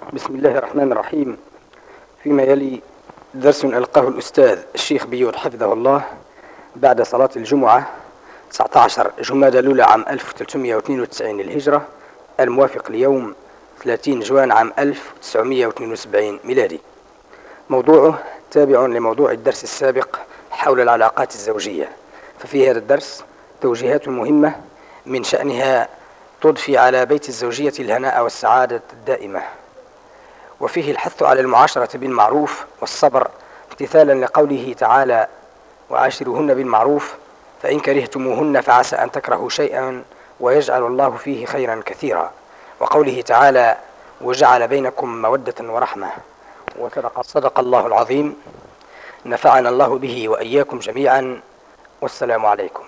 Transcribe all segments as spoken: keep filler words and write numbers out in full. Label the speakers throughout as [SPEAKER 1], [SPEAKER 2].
[SPEAKER 1] بسم الله الرحمن الرحيم. فيما يلي درس ألقاه الأستاذ الشيخ بيوت حفظه الله بعد صلاة الجمعة تسعة عشر جمادى الأولى عام ألف وثلاثمائة واثنين وتسعين للهجرة، الموافق اليوم ثلاثين جوان عام ألف وتسعمائة واثنين وسبعين ميلادي. موضوعه تابع لموضوع الدرس السابق حول العلاقات الزوجية، ففي هذا الدرس توجيهات مهمة من شأنها تضفي على بيت الزوجية الهناء والسعادة الدائمة، وفيه الحث على المعاشرة بالمعروف والصبر امتثالا لقوله تعالى: وعاشروهن بالمعروف فإن كرهتموهن فعسى أن تكرهوا شيئا ويجعل الله فيه خيرا كثيرا، وقوله تعالى: وجعل بينكم مودة ورحمة. وصدق صدق الله العظيم، نفعنا الله به وإياكم جميعا، والسلام عليكم.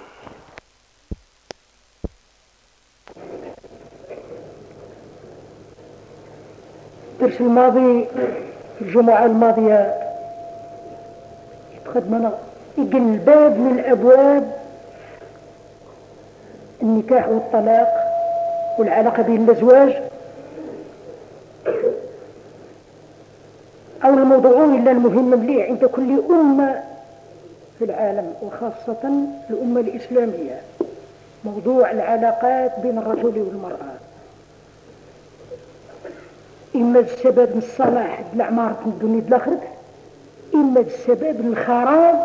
[SPEAKER 2] الدرس الماضي الجمعة الماضية تقدمنا يقل باب من أبواب النكاح والطلاق والعلاقة بين الأزواج، أو الموضوعون إلا المهم مليح عند كل أمة في العالم وخاصة الأمة الإسلامية، موضوع العلاقات بين الرجل والمرأة، إما السبب الصلاح العمارة الدنيا الآخرة، إما السبب الخراب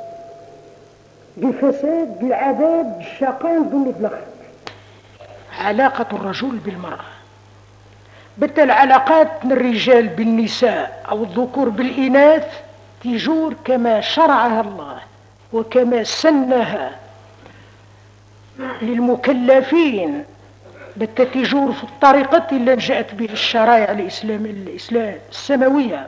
[SPEAKER 2] بالفساد العذاب الشقاء الدنيا الآخرة. علاقة الرجل بالمرأة، بتا العلاقات من الرجال بالنساء أو الذكور بالإناث تجور كما شرعها الله وكما سنها للمكلفين، بتا تجور في الطريقة اللي جاءت به الشرائع الإسلام الإسلام السماوية،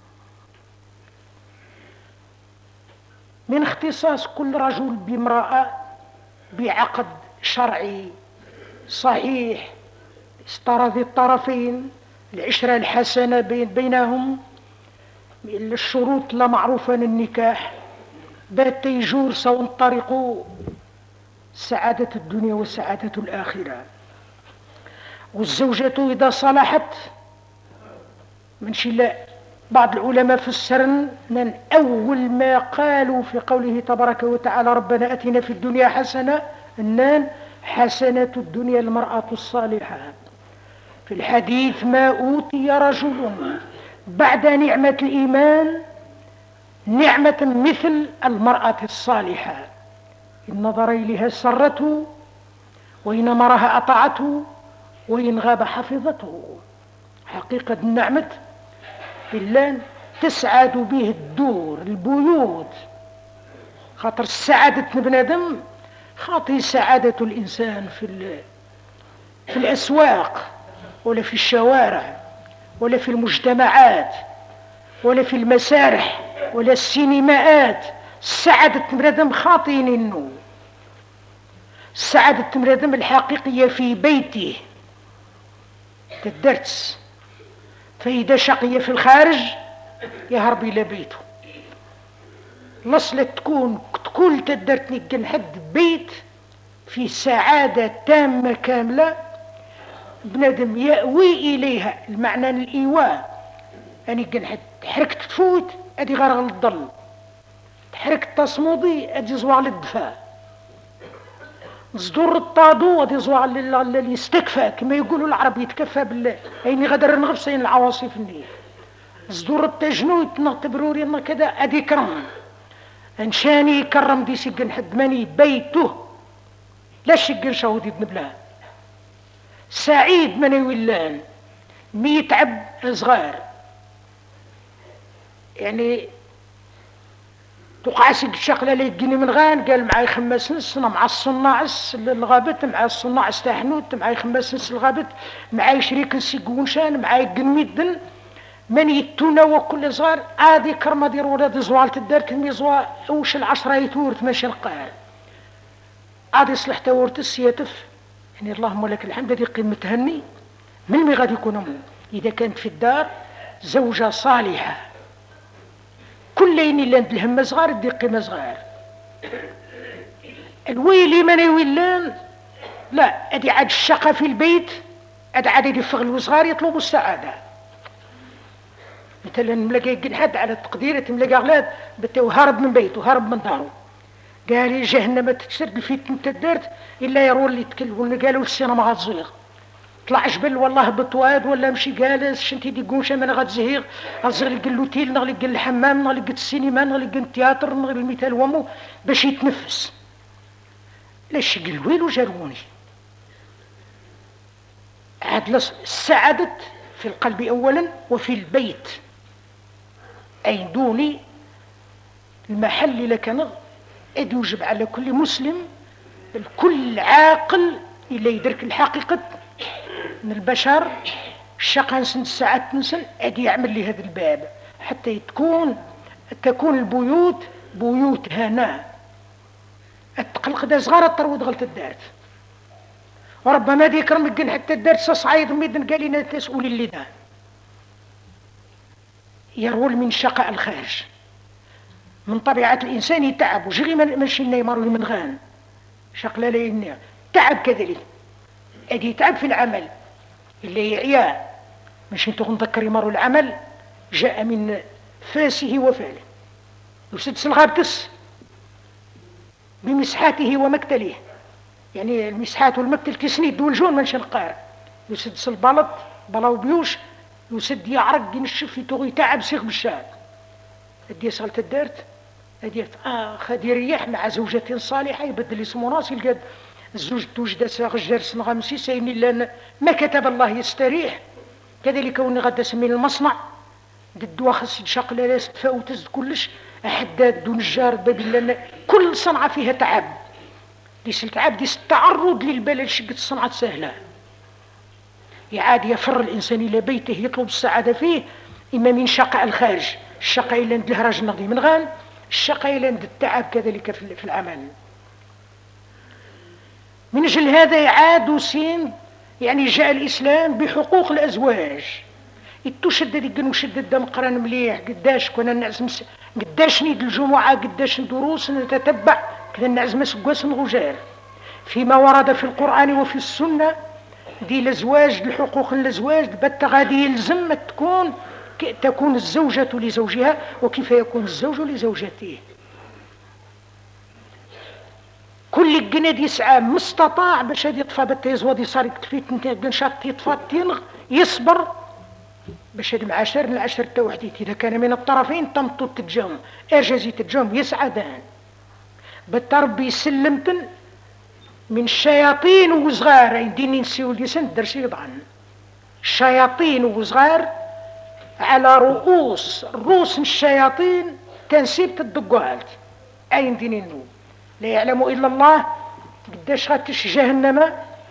[SPEAKER 2] من اختصاص كل رجل بامرأة بعقد شرعي صحيح استرضي الطرفين، العشرة الحسنة بين بينهم، الشروط لا معروفة للنكاح، بات يجور سواء طريق سعادة الدنيا وسعادة الآخرة. والزوجة إذا صلحت من شلاء بعض العلماء فسرن من أول ما قالوا في قوله تبارك وتعالى: ربنا أتنا في الدنيا حسنة، أنان حسنة الدنيا المرأة الصالحة. في الحديث: ما أوتي رجل بعد نعمة الإيمان نعمة مثل المرأة الصالحة، إن نظر إليها سرته وإن أمرها أطاعته وإن غاب حفظته. حقيقة النعمة بالله تسعد به الدور البيوت، خاطر السعادة بنادم خاطر سعادة الإنسان في في الأسواق ولا في الشوارع ولا في المجتمعات ولا في المسارح ولا السينماءات. السعادة بنادم خاطين إنه السعادة بنادم الحقيقية في بيته تدرس، فإذا شقي في الخارج يهرب إلى بيته. الأصل تكون كل تدرتني جنحد بيت في سعادة تامة كاملة بنادم يأوي إليها، المعنى الإيواء، يعني جنحد تحرك تفوت أدي غرغ للضل، تحرك تصمودي أدي زوار للدفاع، صدور الطادو أدي زوار اللي يستكفى كما يقولوا العرب، يتكفى بالله يعني غدر نغفصين العواصف النيل. صدور التجنود نعتبروا لنا كذا أدي كرم انشاني كرم دي سجن حد ماني بيته لا شقن شهودي بنبلاه سعيد من يولان ميتعب صغار، يعني تقعسك الشغله اللي يجيني من غان قال معاي خمس نص مع الصناعس الغابت، مع الصناعس تاحنوت معاي خمس نص الغابت، معاي شريك نسيقونشان، معاي قنميدن من يتونا وكل صغار عادي كرمه دير ولاد زوال تدار كمي زوال وش العشرة يتورت ماشي القاع عادي صلح تورت السياتف، يعني اللهم لك الحمد هذه قيمة هني من مي غادي يكون أمو إذا كانت في الدار زوجة صالحة كل يني اللي عند الهمة صغار دي قيمة صغار. الويلي من يويلان لا ادي عاد الشقة في البيت ادي عاد يدفغ الوصغار يطلبوا السعادة، مثلا ملاقي حد على تقديره ملاقي اغلاد بتاو هرب من بيته هرب من داره، قال لي جهنم تتسرد الفيت انت دارت الا يرول اللي يتكلموا قالوا السينما غتزيغ طلع جبل والله بطواد ولا مشي جالس شنتي دي قوشه من غتزهيغ غتزغلق اللوتيل نغلق الحمام نغلق السينما نغلق التياتر نغلق المثال ومو باش يتنفس. لاش قلويل وجروني عاد السعادة في القلب اولا وفي البيت، اي دوني المحل لكن اد يوجب على كل مسلم الكل عاقل الا يدرك الحقيقه من البشر الشقا نسن الساعات نسن ادي يعمل لي هذا الباب حتى تكون تكون البيوت بيوت هناء. التقلق دا صغار الطرود غلط الدارت وربما دي كرم حتى الدارت صعيد ميدن قال لنا تسؤول اللي دا يرول من شقاء الخارج. من طبيعة الإنسان يتعب وجري ماشي نيمر من غان شقلا لينا تعب كذلك ادي يتعب في العمل اللي يعيا ماشي انتو نذكر يمر العمل جاء من فاسه وفاله يسدس الغابتس بمسحاته ومكتله، يعني المسحات والمكتل تسنيد والجون منش القارع يسدس البلط بلاو بيوش يسد يعرق ينشف يتوغي تعب سيغ بالشاب ادي سغلت الدارت ادي اه خدي رياح مع زوجة صالحة يبدل اسمه راسي القد الزوج توجد ساغ جرس نغمسي سيني لان ما كتب الله يستريح. كذلك وني غدا سمين المصنع ددوا خاص يشق لا تفاوتز كلش حداد دون الجار باب لان كل صنعة فيها تعب ديس التعب ديس التعرض للبلد شقة الصنعة سهلة يعاد يفر الإنسان إلى بيته يطلب السعادة فيه إما من شقاء الخارج الشقاء إلى عند الهراج النقدي من غان الشقاء إلى عند التعب كذلك في العمل. من أجل هذا يعاد سين يعني جاء الإسلام بحقوق الأزواج يتشدد يقنو شدد دم قران مليح قداش كنا نعزم قداش نيد الجمعة قداش دروس نتتبع كنا نعزم سقواس غجار فيما ورد في القرآن وفي السنة دي الأزواج الحقوق الأزواج بت غادي يلزم تكون تكون الزوجة لزوجها وكيف يكون الزوج لزوجته. كل جند يسعى مستطاع باش هذه يطفى بالتيزواد يصار يكتفيت نشاط يطفى تينغ يصبر باش هاد العشر العشر تا وحديت اذا كان من الطرفين تمطط تتجاوم اجازي تتجاوم يسعدان بالتربي سلمتن من الشياطين وصغار ديني نسيو لسان درسي يضعن الشياطين وصغار على رؤوس رؤوس الشياطين تنسيب الدقوالت اين ديني نو لا يعلم الا الله قداش غاتش جهنم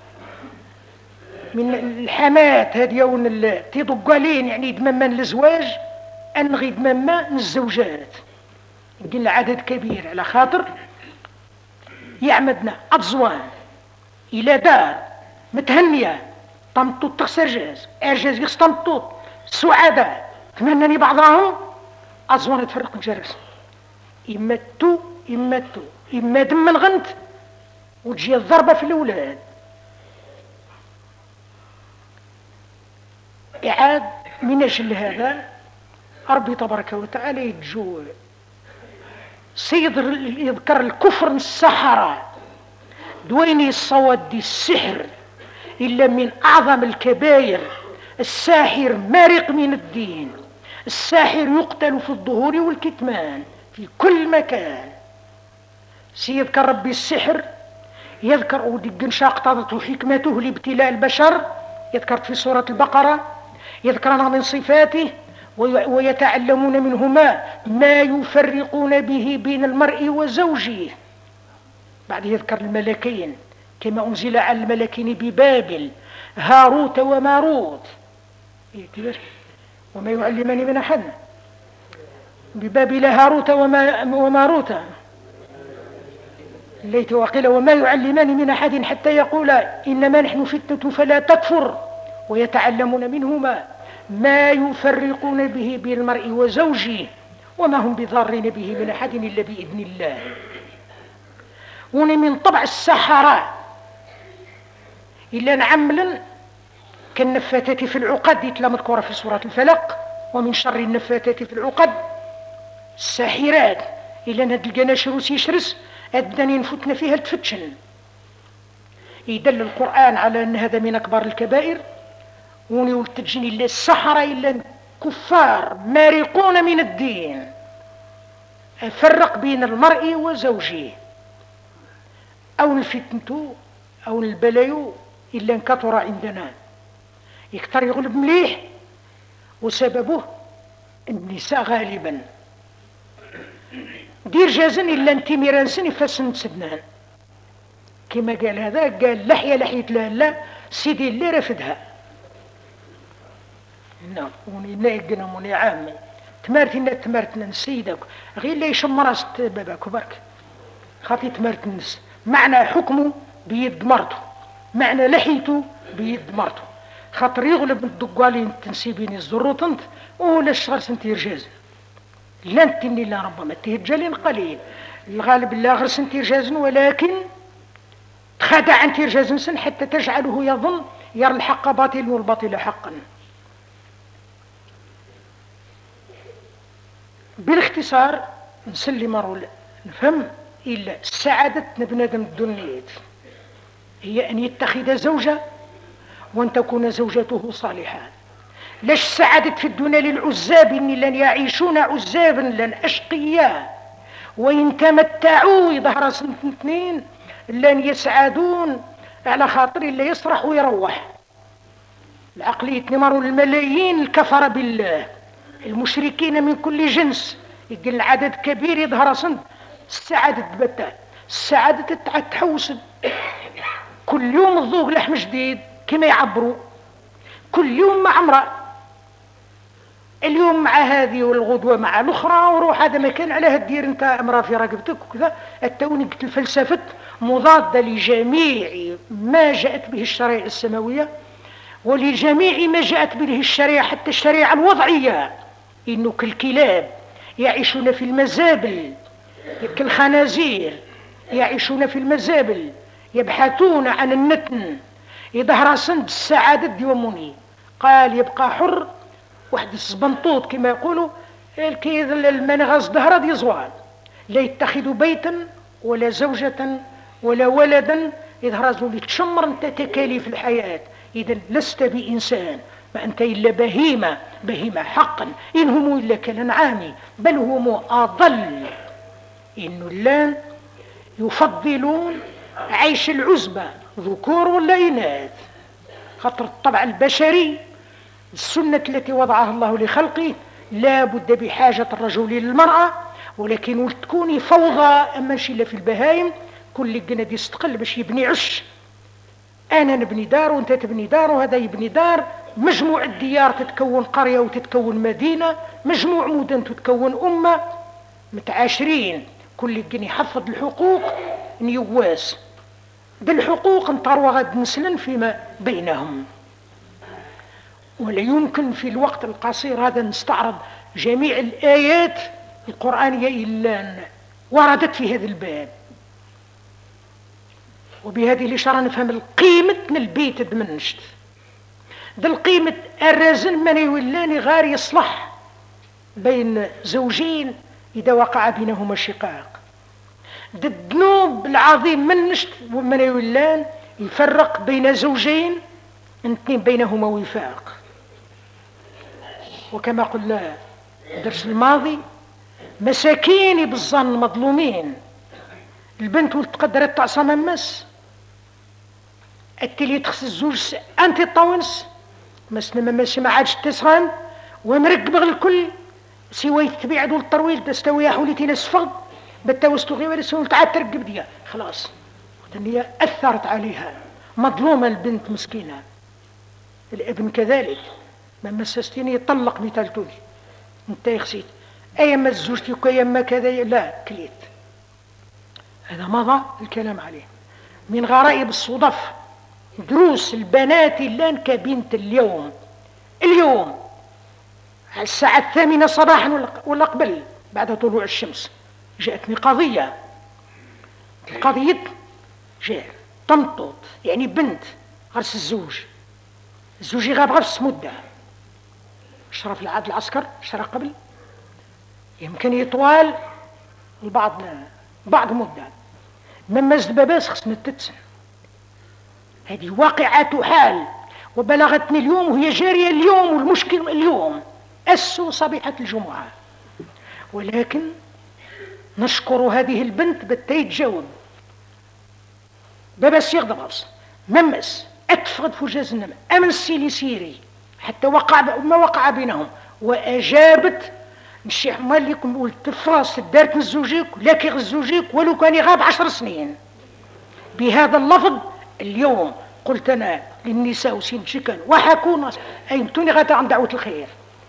[SPEAKER 2] من الحمات هذه يون تيضقالين يعني يدممان الزواج انغي يدممان الزوجات قلنا عدد كبير على خاطر يعمدنا أبزوان إلى دار متهنية طمطوط تخسر جاز إرجاز يستمطوط سعداء تمنني بعضهم أزوان تفرق الجرس إما تو إما تو إما دم من غنت وتجي الضربة في الأولاد. إعاد من أجل هذا ربي تبارك وتعالى يتجوع سيد يذكر الكفر السحرة دويني الصواد دي السحر إلا من أعظم الكبائر. الساحر مارق من الدين، الساحر يقتل في الظهور والكتمان في كل مكان. سيذكر ربي السحر يذكر ودي شاقطته حكمته لابتلاء البشر يذكر في سورة البقرة يذكر من صفاته ويتعلمون منهما ما يفرقون به بين المرء وزوجه. بعد يذكر الملكين كما أنزل على الملكين ببابل هاروت وماروت وما يعلمان من أحد ببابل هاروت وماروت ليت وقيل وما يعلمان من أحد حتى يقولا إنما نحن فتنة فلا تكفر ويتعلمون منهما ما يفرقون به بين المرء وزوجه وما هم بضارين به من أحد إلا بإذن الله. وني من طبع السحرة إلا نعمل كالنفاتة في العقد يتلا مذكورة في سورة الفلق ومن شر النفاثات في العقد الساحرات إلا ندلقنا شروس يشرس أدني نفوتنا فيها التفتشن. يدل القرآن على أن هذا من أكبر الكبائر، ونتجني إلا السحرة إلا كفار مارقون من الدين. أفرق بين المرء وزوجه أو الفتنة أو البلايو إلا انكثر عندنا، يكثر يغلب مليح، وسببه النساء غالبا. دير جازن إلا انت ميرانسن يفسن سدنان كما قال هذا، قال لحية لحية لا لا سيدي اللي رفدها. نعم ونينا يقنا موني عامي تمارتنا تمارتنا نسيدك غير لا يشم راس باباك وبرك خاطي تمارت النس. معنى حكمه بيد مرته، معنى لحيته بيد مرته، خاطر يغلب الدقالين تنسيبين الزروطنت ولا الشغل سنتي رجاز لا انتني لا ربما تهجلين قليل الغالب لا غير سنتي رجاز، ولكن تخدع انت رجاز حتى تجعله يظن يرى الحق باطل والباطل حقا. بالاختصار نسلم رول نفهم إلا سعادة بنادم الدنيا هي أن يتخذ زوجة وأن تكون زوجته صالحة. لاش سعادة في الدنيا للعزاب إن لن يعيشون عزابا لن أشقياء وإن تمتعوا يظهر سنة اثنين لن يسعدون على خاطر إلا يسرح ويروح. العقلية نمر الملايين الكفر بالله المشركين من كل جنس، يقول العدد كبير يظهر سنة السعادة تبتع السعادة تحوسد كل يوم الذوق لحم جديد كما يعبروا، كل يوم مع امرأة، اليوم مع هذه والغدوة مع الأخرى، وروح هذا مكان على هالدير انت امرأة في رقبتك وكذا. التوني قلت الفلسفة مضادة لجميع ما جاءت به الشريعة السماوية ولجميع ما جاءت به الشريعة حتى الشريعة الوضعية. إنه كالكلاب يعيشون في المزابل، كالخنازير يعيشون في المزابل يبحثون عن النتن، يظهر سند السعادة ديوموني. قال يبقى حر واحد السبنطوط كما يقولوا الكيد المنغص ظهر دي زوال، لا يتخذ بيتا ولا زوجة ولا ولدا، يظهر زول يتشمر انت تكاليف الحياة. إذا لست بإنسان، ما أنت إلا بهيمة، بهيمة حقا، إن هم إلا كالأنعام بل هم أضل. إن اللان يفضلون عيش العزبة ذكور ولا إناث، خاطر الطبع البشري السنة التي وضعها الله لخلقه لا بد بحاجة الرجل للمرأة، ولكن تكوني فوضى أما شي إلا في البهايم كل جند يستقل باش يبني عش. أنا نبني دار وأنت تبني دار وهذا يبني دار، مجموع الديار تتكون قرية وتتكون مدينة، مجموع مدن تتكون أمة متعاشرين، كل جن يحفظ الحقوق نيواس بالحقوق انطروا غد نسلا فيما بينهم. ولا يمكن في الوقت القصير هذا نستعرض جميع الآيات القرآنية إلا وردت في هذا الباب. وبهذه الإشارة نفهم القيمة البيت دمنشت ده القيمة الرازن من يولاني غار يصلح بين زوجين إذا وقع بينهما شقاق. ده الذنوب العظيم منشت ومن يولان يفرق بين زوجين اثنين بينهما وفاق. وكما قلنا الدرس الماضي مساكين بالظن مظلومين، البنت والتقدرت تعصى ممس التلي تخص الزوج انت الطونس مسنا ماشي ما عادش تسخن ومرقب الكل سوى تبيع دول الطرويل تستوي حولتي نسفض بتوستو غير سول تعاد ترقب ديا خلاص. هي اثرت عليها مظلومه البنت مسكينه. الابن كذلك ما مسستيني يطلق مثالتوني انت يخسيت ايما زوجتي وكيما كذا لا كليت. هذا مضى الكلام عليه. من غرائب الصدف دروس البنات اللان كبنت اليوم اليوم على الساعة الثامنة صباحا ولا قبل بعد طلوع الشمس جاءتني قضية. القضية جاء تنطط يعني بنت غرس الزوج، الزوج يغاب غرس مدة شرف العاد العسكر شرى قبل يمكن يطوال البعض بعض مدة من مزد باباس خصنا تتسن. هذه واقعة حال وبلغتني اليوم وهي جارية اليوم، والمشكل اليوم أسوا صبيحة الجمعة. ولكن نشكر هذه البنت بالتي تجاوب باباس يغضب بس ممس أتفقد فجاز النم أمن السيلي سيري حتى وقع ما وقع بينهم، وأجابت مشي حمال لكم قلت فراس دارت الزوجيك لكن الزوجيك ولو كان يغاب عشر سنين بهذا اللفظ. اليوم قلت أنا للنساء وسين شكل وحكون أيمتوني غدا عن دعوة الخير،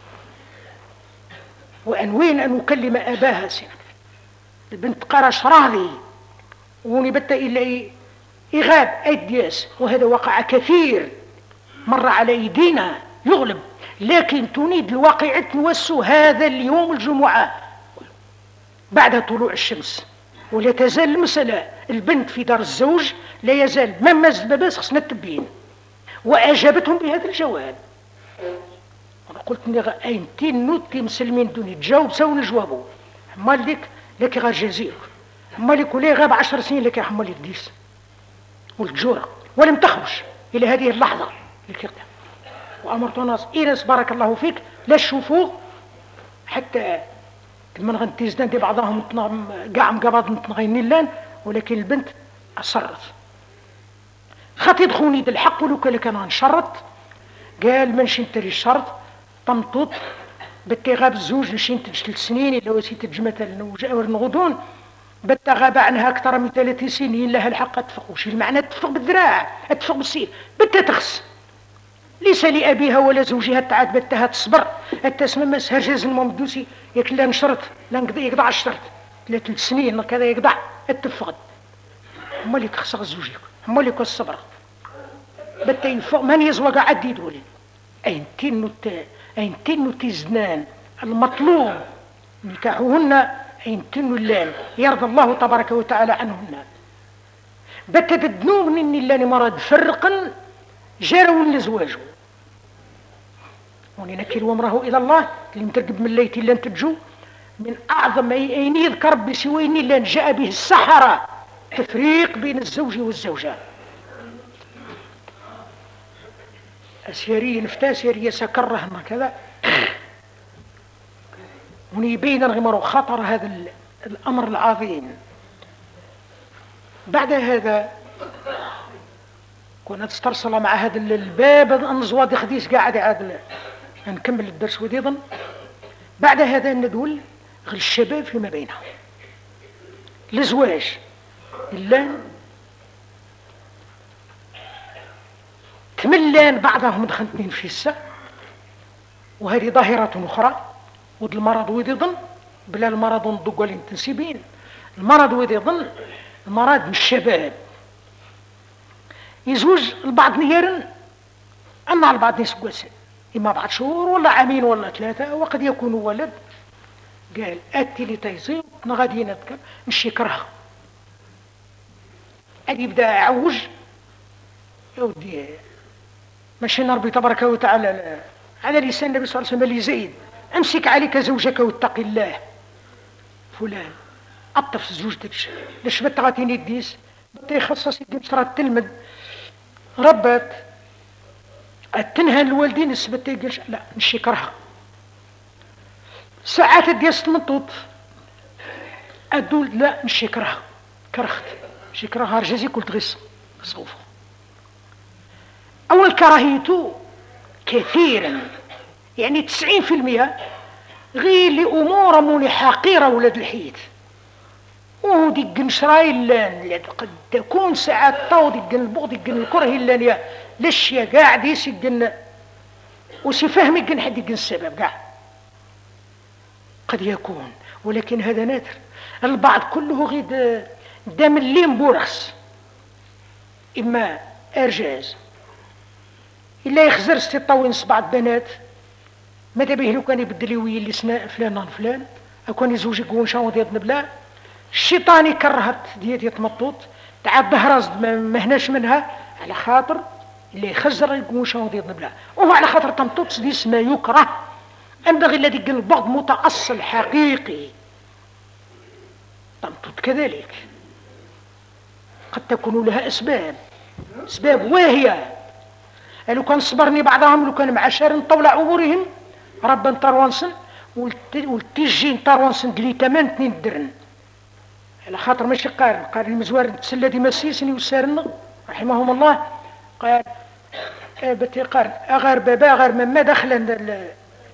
[SPEAKER 2] وأنوين أن أكلم أباها سنة البنت قرش راضي ونبت إلا إغاب أيدياس، وهذا وقع كثير مر على أيدينا يغلب. لكن تريد الواقع توسو هذا اليوم الجمعة بعد طلوع الشمس، ولا تزال المسألة البنت في دار الزوج لا يزال ممز باباس خصنا التبين. وأجابتهم بهذا الجواب. أنا قلت لي أينتين نوتي مسلمين دوني تجاوب سوي جوابه حمال لك لك غير جزير حمال لك ولا غاب عشر سنين لك حمال لك ديس والجورة ولم تخرج إلى هذه اللحظة لكي وأمرت الناس إيرس بارك الله فيك لا تشوفوه حتى من غنتيزدان دي بعضهم قاع مقابض متنغيني اللان. ولكن البنت أصرت خاطي دخوني دا الحق ولو كان كان غنشرط قال منشي نتري الشرط طمطوط بتي غاب الزوج نشي نتج ثلاث سنين إلا وسيت تجمة ورنغضون بتا غاب عنها أكثر من ثلاث سنين لها الحق أتفق. وش المعنى أتفق بالذراع أتفق بالسيف بتا تخص ليس لأبيها ولا زوجها تعاد بتها تصبر التسمى ما سهرجاز الممدوسي ياك لا نشرط لا يقضع الشرط ثلاث سنين كذا يقضع اتفقد هما اللي تخسر زوجك هما اللي كالصبر بتا ينفق من يزوج عدي دولي أينتين نت أينتين نتزنان المطلوب نكاحهن أينتين اللان يرضى الله تبارك وتعالى عنهن بتا تدنو من إن اللان مرض فرقا جاروا لزواجه وننكر وامره إلى الله اللي مترقب من ليتي لن تجو من أعظم أين يذكر بسوين لن جاء به السحرة تفريق بين الزوج والزوجة. أسيري نفتاسيري سكرهن كذا ونيبين غمر خطر هذا الأمر العظيم. بعد هذا كنا تسترسل مع هذا الباب الأنزواد خديس قاعد عاد نكمل الدرس وديضا. بعد هذا ندول غير الشباب فيما بينهم الزواج اللان تملان بعضهم دخلتين في السا، وهذه ظاهرة أخرى. ود المرض ويضن بلا المرض ندق والانتسبين المرض ويضن المرض من الشباب يزوج البعض نيرن أما البعض يسقسن إما بعد شهور ولا عامين ولا ثلاثة وقد يكون ولد. قال أتي لي تيزيب نغادي نذكر مش يكره أدي يبدأ عوج يودي ماشي ربي تبارك وتعالى على لسان النبي صلى الله عليه وسلم لزيد أمسك عليك زوجك واتق الله فلان أطف زوجتك ليش بتغاتيني الديس بتيخصص يدي بصرات تلمد ربت التنهى الوالدين السبت يقولش لا مش يكرهها ساعات ديس تمطوط أدول لا مش يكرهها كرهت مش يكرهها رجزي قلت غص صوفه. أول كراهيته كثيرا يعني تسعين في المئة غير لأمور موني حقيرة ولاد الحيث ودي الجنشراي اللان قد تكون ساعات طاو دي البغض دي الكره اللان ليش يا قاعد يسجن وسيفهم يجن حد يجن السبب قاعد قد يكون، ولكن هذا نادر. البعض كله غير دام اللين بورخس إما إرجاز إلا يخزر ستطاوين سبعة بنات ماذا به لو كان يبدل يوي اللي سناء فلان عن فلان أكون يزوجي قوون شاو ديال بلا الشيطان كرهت ديت يتمطوط تعب بهرز ما هناش منها على خاطر اللي يخزر يقوون شاو ديال بلا وهو على خاطر تمطوط ديس ما يكره ينبغي الذي قال البغض متأصل حقيقي. تمطط كذلك قد تكون لها أسباب أسباب واهية. لو كان صبرني بعضهم، لو كان معشر طول عبورهم ربا تروانسن والتيجين تروانسن دلي تمن اثنين درن على خاطر ماشي قارن قارن المزوار تسلى دي مسيسني وسارنا رحمهم الله. قال بتي قارن أغار بابا أغار مما دخلا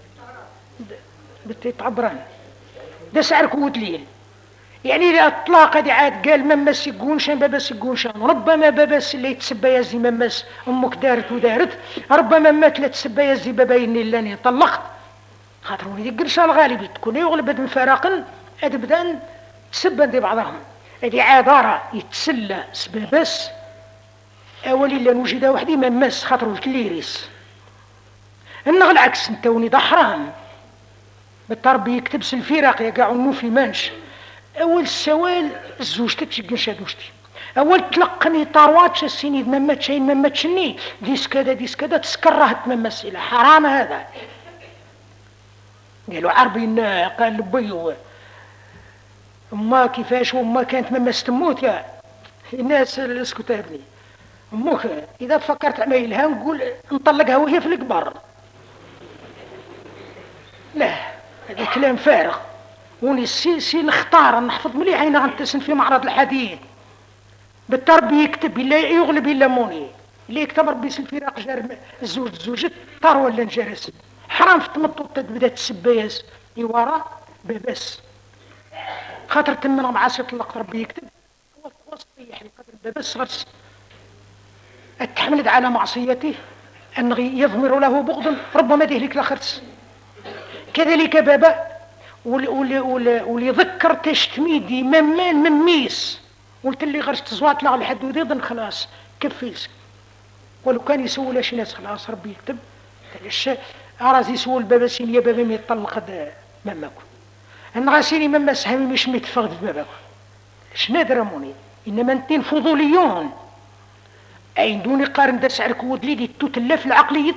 [SPEAKER 2] بتي تعبران ده سعر كود ليل. يعني إذا أطلاق هذه عاد قال ممس يقونشان بابا يقونشان، ربما بابا اللي يتسبى يزي ممس أمك دارت ودارت، ربما مات لا تسبى يزي بابا إني لاني طلقت. خاطر وليدي قرشا الغالبي تكون يغلب هاد الفراقن هاد بدان تسبى دي بعضهم. هذه عادارة يتسلى سبابس أولي إلا نوجد وحدي ممس خاطر الكليريس. إنه العكس انت وني حرام بالتربي يكتب سلفيراق يقعوا في مانش. أول سوال زوجتك شقنشا دوشتي، أول تلقني طاروات السيني ممت شيء ممت شني ديس كذا ديس كذا تسكرهت ممثلة حرام هذا. قالوا عربي قال لبيو أما كيفاش وما كانت ممس تموت يا الناس اسكت ابني أمك إذا فكرت عمايلها نقول نطلقها وهي في الكبر. لا هذا كلام فارغ. وني سي سي نختار نحفظ مليح هنا غنتسن في معرض الحديث بالتربي يكتب الا يغلب الا موني اللي يكتب ربي الفراق جار الزوج زوجت طار ولا نجرس حرام في التمطط تبدا تسبياس يورا باباس خاطر تمنا مع سي طلق ربي يكتب وصيح القدر باباس غرس اتحملت على معصيته ان يضمر له بغض ربما دهلك لخرس. كذلك بابا واللي يذكر تشتميدي ممان مميس قلت اللي غرست زوات لا لحد وديضن خلاص كفيس. ولو كان يسول اش ناس خلاص ربي يكتب اش ارازي يسول بابا سيني يا بابا ما يطلق هذا ماماكم انا غاسيني ماما سهمي مش متفقد باباكم اش نادر موني انما انتين فضوليون اي دوني قارن دا سعر كود لي دي تتلف العقليه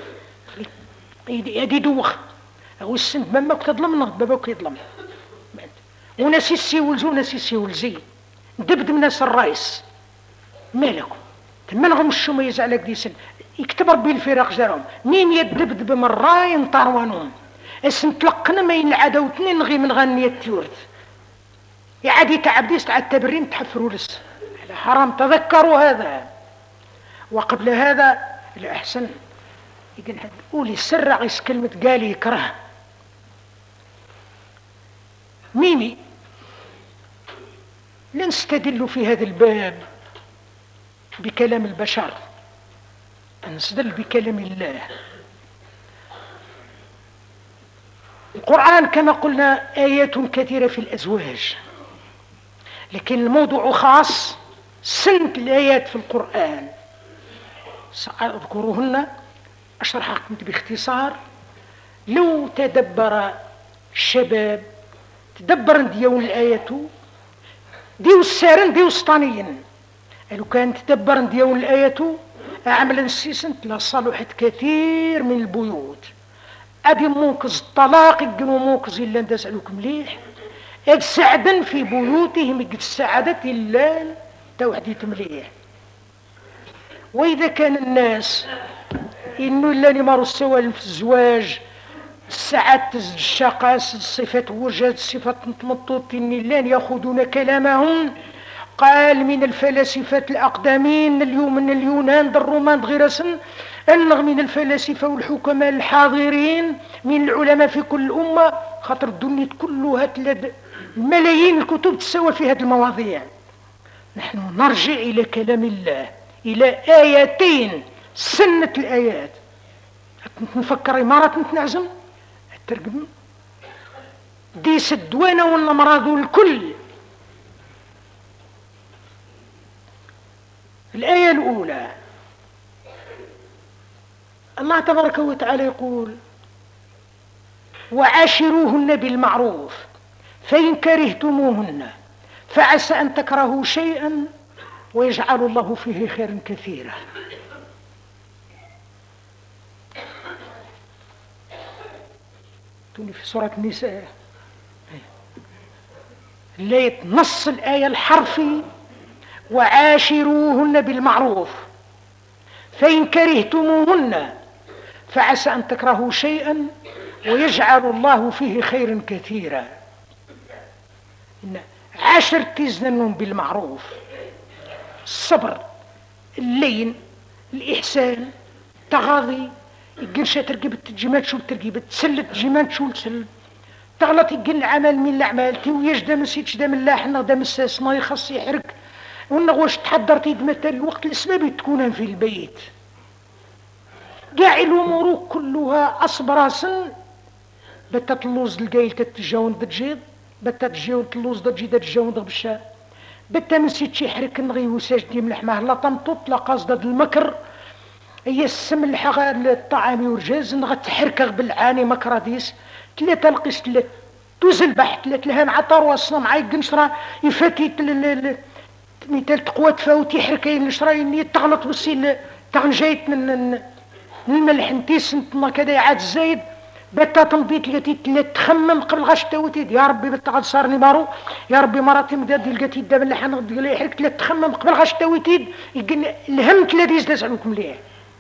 [SPEAKER 2] يدي دوخ هو السند ماماك تظلمنا باباك يظلم وناس يسيولزو وناس يسيولزي دبد من ناس الرايس مالكم تمنغم الشومة يزعلك دي سن يكتب ربي الفراق جارهم مين يدبد بمراين طاروانون اسم تلقنا ما ينعدو تنين غي من غنية تيورت يعادي تعبديس تعد تبرين تحفروا لس حرام تذكروا هذا. وقبل هذا الأحسن يقول قولي سر عيس كلمة قالي يكره ميمي لنستدل في هذا الباب بكلام البشر نستدل بكلام الله. القرآن كما قلنا آيات كثيرة في الأزواج لكن الموضوع خاص سنة الآيات في القرآن سأذكرهن أشرحها باختصار. لو تدبر الشباب تدبر ديون الآيات ديو السارن ديو سطانيين لو كان تدبر ديون الآيات عملا سيسنت لصلحت كثير من البيوت أدي موكز الطلاق يقنوا موكز إلا ندسألوك مليح إذ سعدا في بيوتهم قد سعدت إلا توحديت مليح. وإذا كان الناس إنه إلا نماروا السوالم في الزواج الساعات الشقاء الصفة وجد صفة مطمطوط إن لن يأخذون كلامهم. قال من الفلاسفة الأقدمين اليوم من اليونان الرومان غيرسن أنغ من الفلاسفة والحكماء الحاضرين من العلماء في كل أمة خاطر الدنيا كلها ملايين الكتب تسوى في هذه المواضيع. نحن نرجع إلى كلام الله إلى آيتين سنة الآيات نفكر إمارات نتنعزم الترجم ديس الدوانة والأمراض الكل. الآية الأولى الله تبارك وتعالى يقول وعاشروهن بالمعروف فإن كرهتموهن فعسى أن تكرهوا شيئا ويجعل الله فيه خيرا كثيرا. توني في سورة النساء اللي نص الآية الحرفي وعاشروهن بالمعروف فإن كرهتموهن فعسى أن تكرهوا شيئا ويجعل الله فيه خيرا كثيرا. إن عاشر تزنن بالمعروف، الصبر، اللين، الإحسان، تغاضي، يقنشا ترقب التجمات شو ترقب تسلت تجمات شو تسلت تغلط يقن العمل من الأعمال تي ويجدا مسيتش دا من اللاحنا دا من الساس ما يخص يحرق ونغوش تحضر تيدمتر الوقت الأسباب تكون في البيت قاع الأمور كلها أصبراسا بتا تلوز القايل تتجاون دجيض بتا تجاون تلوز دجيد تتجاون بالشا بتا مسيتش يحرق نغي وساج ديم لحمه لا تنطط لا قصد المكر هي السم الحغا الطعام ورجاز نغا تحركغ بالعاني مكراديس ثلاثة القيس ثلاثة دوز البحث ثلاثة لها مع طاروا الصنا مع يقنشرا يفاتي مثال تقوى تفاوت يحركين الشرايين تغلط بالسيل تغنجيت من الملح نتيس نتنا كذا عاد زايد بتا تنبيت لقيتي ثلاثة تخمم قبل غاش تاوتيد يا ربي بتا غاد صارني مارو يا ربي مراتي مداد لقيتي دابا اللي حنغد يحرك ثلاثة تخمم قبل غاش تاوتيد الهم ثلاثة يزداد عليكم مليح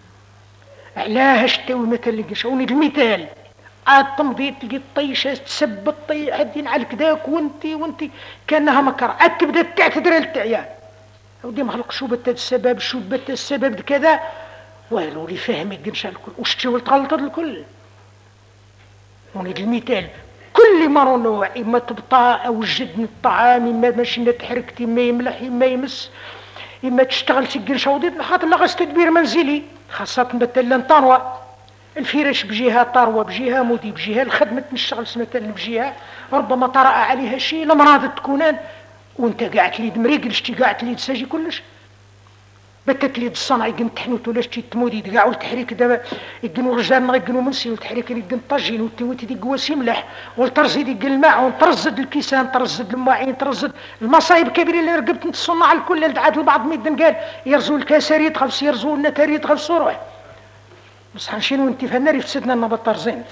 [SPEAKER 2] علاه شتاوي مثل اللي شوني المثال عاد تمضي تلقي الطيشه تسب الطي حدين على كذاك وانتي وانتي كانها مكر عاد تبدا تعتذر للتعيان ودي ما خلق شو بتا السبب شو بتا السبب كذا والو اللي فاهم يقنش الكل واش تشاول تغلط الكل وني المثال كل مره نوع اما تبطا او جد الطعام اما ماشي تحركتي ما يملح ما يمس اما تشتغل تقنش وديت خاطر لا غاس تدبير منزلي خاصة مثلا طروة الفراش بجهة طروة بجهة مودي بجهة الخدمة نشتغل مثلا بجهة ربما طرأ عليها شيء لمراض تكونان وانت قاعد تليد مريقل شتي قاعد تليد ساجي كلش بتا تليد الصنع يقن تحنوت ولا شتي تمودي تقاع والتحريك دابا يقنوا الرجال يقنوا منسي والتحريك يقن طاجين والتوتي دي قواسي ملح والترزيد يقن الماعون ترزد الكيسان ترزد المواعين ترزد المصايب كبيرة اللي رقبت الصناع الكل اللي دعات البعض ميدن قال يرزو الكاسر يتغفس يرزو النتار يتغفس روح بس حنشين وانتي فالنار يفسدنا لنا بالطرزين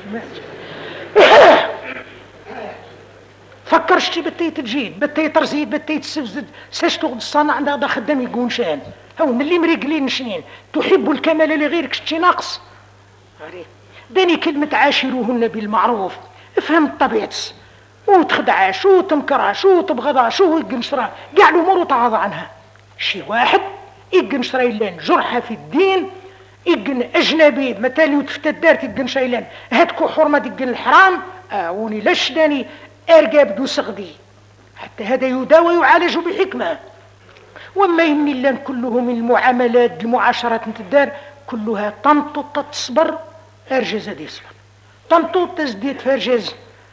[SPEAKER 2] فكر شتي بتي تجيد بتي ترزيد بتي تسفزد ساشتو الصنع عندها خدام يقون شان هون اللي مريقلين شنين تحب الكمال لغيرك شتي ناقص داني كلمة عاشروهن بالمعروف افهم الطبيعة وتخدعاش وتنكراش وتبغضاش ويقنشرا قاع الامور تعاضى عنها شي واحد يقنشرا يلان جرحة في الدين يقن اجنبي مثالي وتفتت دارت يقن شايلان هاتكو حرمة يقن الحرام اوني لاش داني ارقاب دو سغدي حتى هذا يداوى ويعالج بحكمة وما يمني لان كله من المعاملات المعاشرات نتدار كلها تنطط تصبر ارجز هذه يصبر تنطط تزديد في ارجز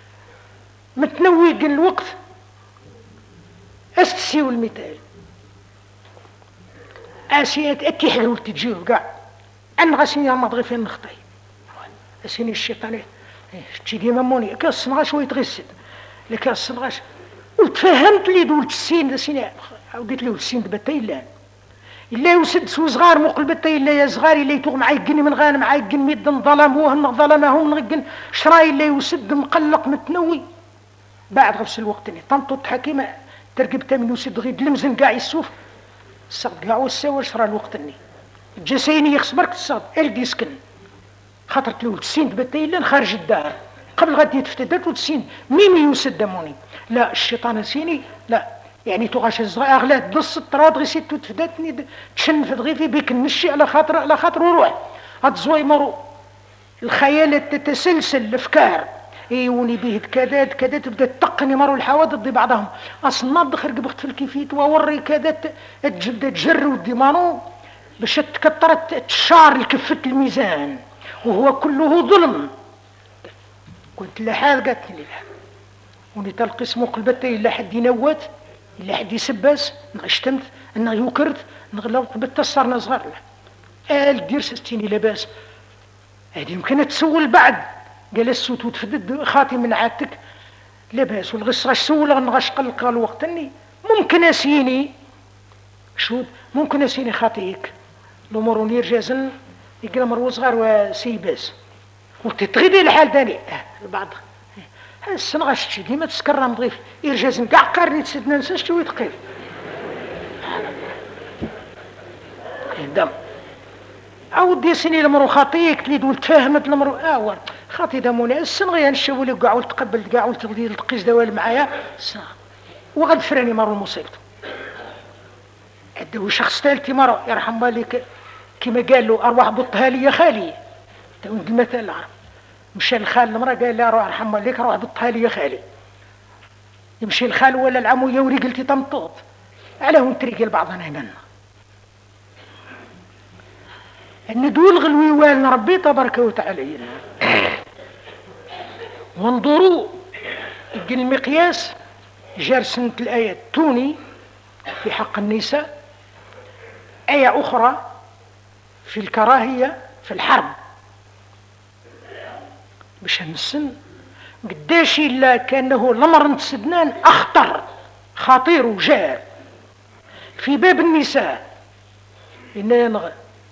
[SPEAKER 2] متنوق الوقت استسيو المثال اسيات اتحلول تجيو كاع ان غاسيني ما بغي فين نخطي اسيني الشيطان شتي ديما موني كاصنغا شويه تغسد لك كاصنغاش وتفهمت لي دول السين سيني قلت له السين بتا الا الا يسد سو صغار مقلبتا الا يا صغار الا يتوغ معايا يقني من غانم معايا يقن ميدن ظلموه ظلمهم نقن شراي الا يسد مقلق متنوي بعد غفس الوقت اللي طنطط حكيمه ترقبت من يسد غير المزن كاع يسوف الصاد كاع والساوى شرا الوقت اللي جسيني يخصبرك الصاد ارد يسكن خاطرت له السين بتا الا خارج الدار قبل غادي يتفتدت وتسين مين يسد موني لا الشيطان سيني لا يعني تغاش الصغار اغلات دص الطراد غي سيت تفداتني تشنفد غير في بيك النشي على خاطر على خاطر وروح هاد زويمرو الخيالات تتسلسل الافكار ايوني به كذا كذا تبدا تقني مروا الحوادث ضد بعضهم اصلا دخل قبخت في الكيفيت ووري كذا تجبد تجر وديمانو باش تكثرت تشار الكفة الميزان وهو كله ظلم قلت لها حال قالت لي لا وني تلقي اسمو قلبتي الا حد ينوات الا حد يسباس نغشتمت انا يوكرت نغلو قلبت صارنا صغار له ال دير ستيني لاباس هادي يمكن تسول بعد قال السوت وتفدد خاطي من عادتك لاباس والغص غاش سول غنغاش قلق الوقت اني ممكن اسيني شو ممكن اسيني خاطيك الامور نير جازن يقرا مرو صغار وسيباس وتتغدي الحال تاني البعض السنة غاشتشي ديما تسكرم ضيف إرجازن كاع قارني تسدنا نساش توي تقيف الدم عاود سني المرو خاطيك تليد ولتفاهمت المرو اول خاطي داموني السنة غير نشوف لك كاع ولتقبل كاع ولتغدي تقيس دوال معايا السنة وغد فراني مرو مصيبته عدو شخص ثالثي مرو يرحم والديك كما قال له ارواح بطها لي يا خالي تاود المثل العرب مشى الخال المرأة قال لها روح ارحم والديك روح بطها لي يا خالي يمشي الخال ولا العمو يوري قلتي تمطوط على هون تريق بعضنا هنا الندول غلوي والنا ربي تبارك وتعالى وانظروا المقياس جار سنة الآية التوني في حق النساء آية أخرى في الكراهية في الحرب باش نسن قداش إلا كأنه الأمر نتسدنان أخطر خطير وجار في باب النساء إننا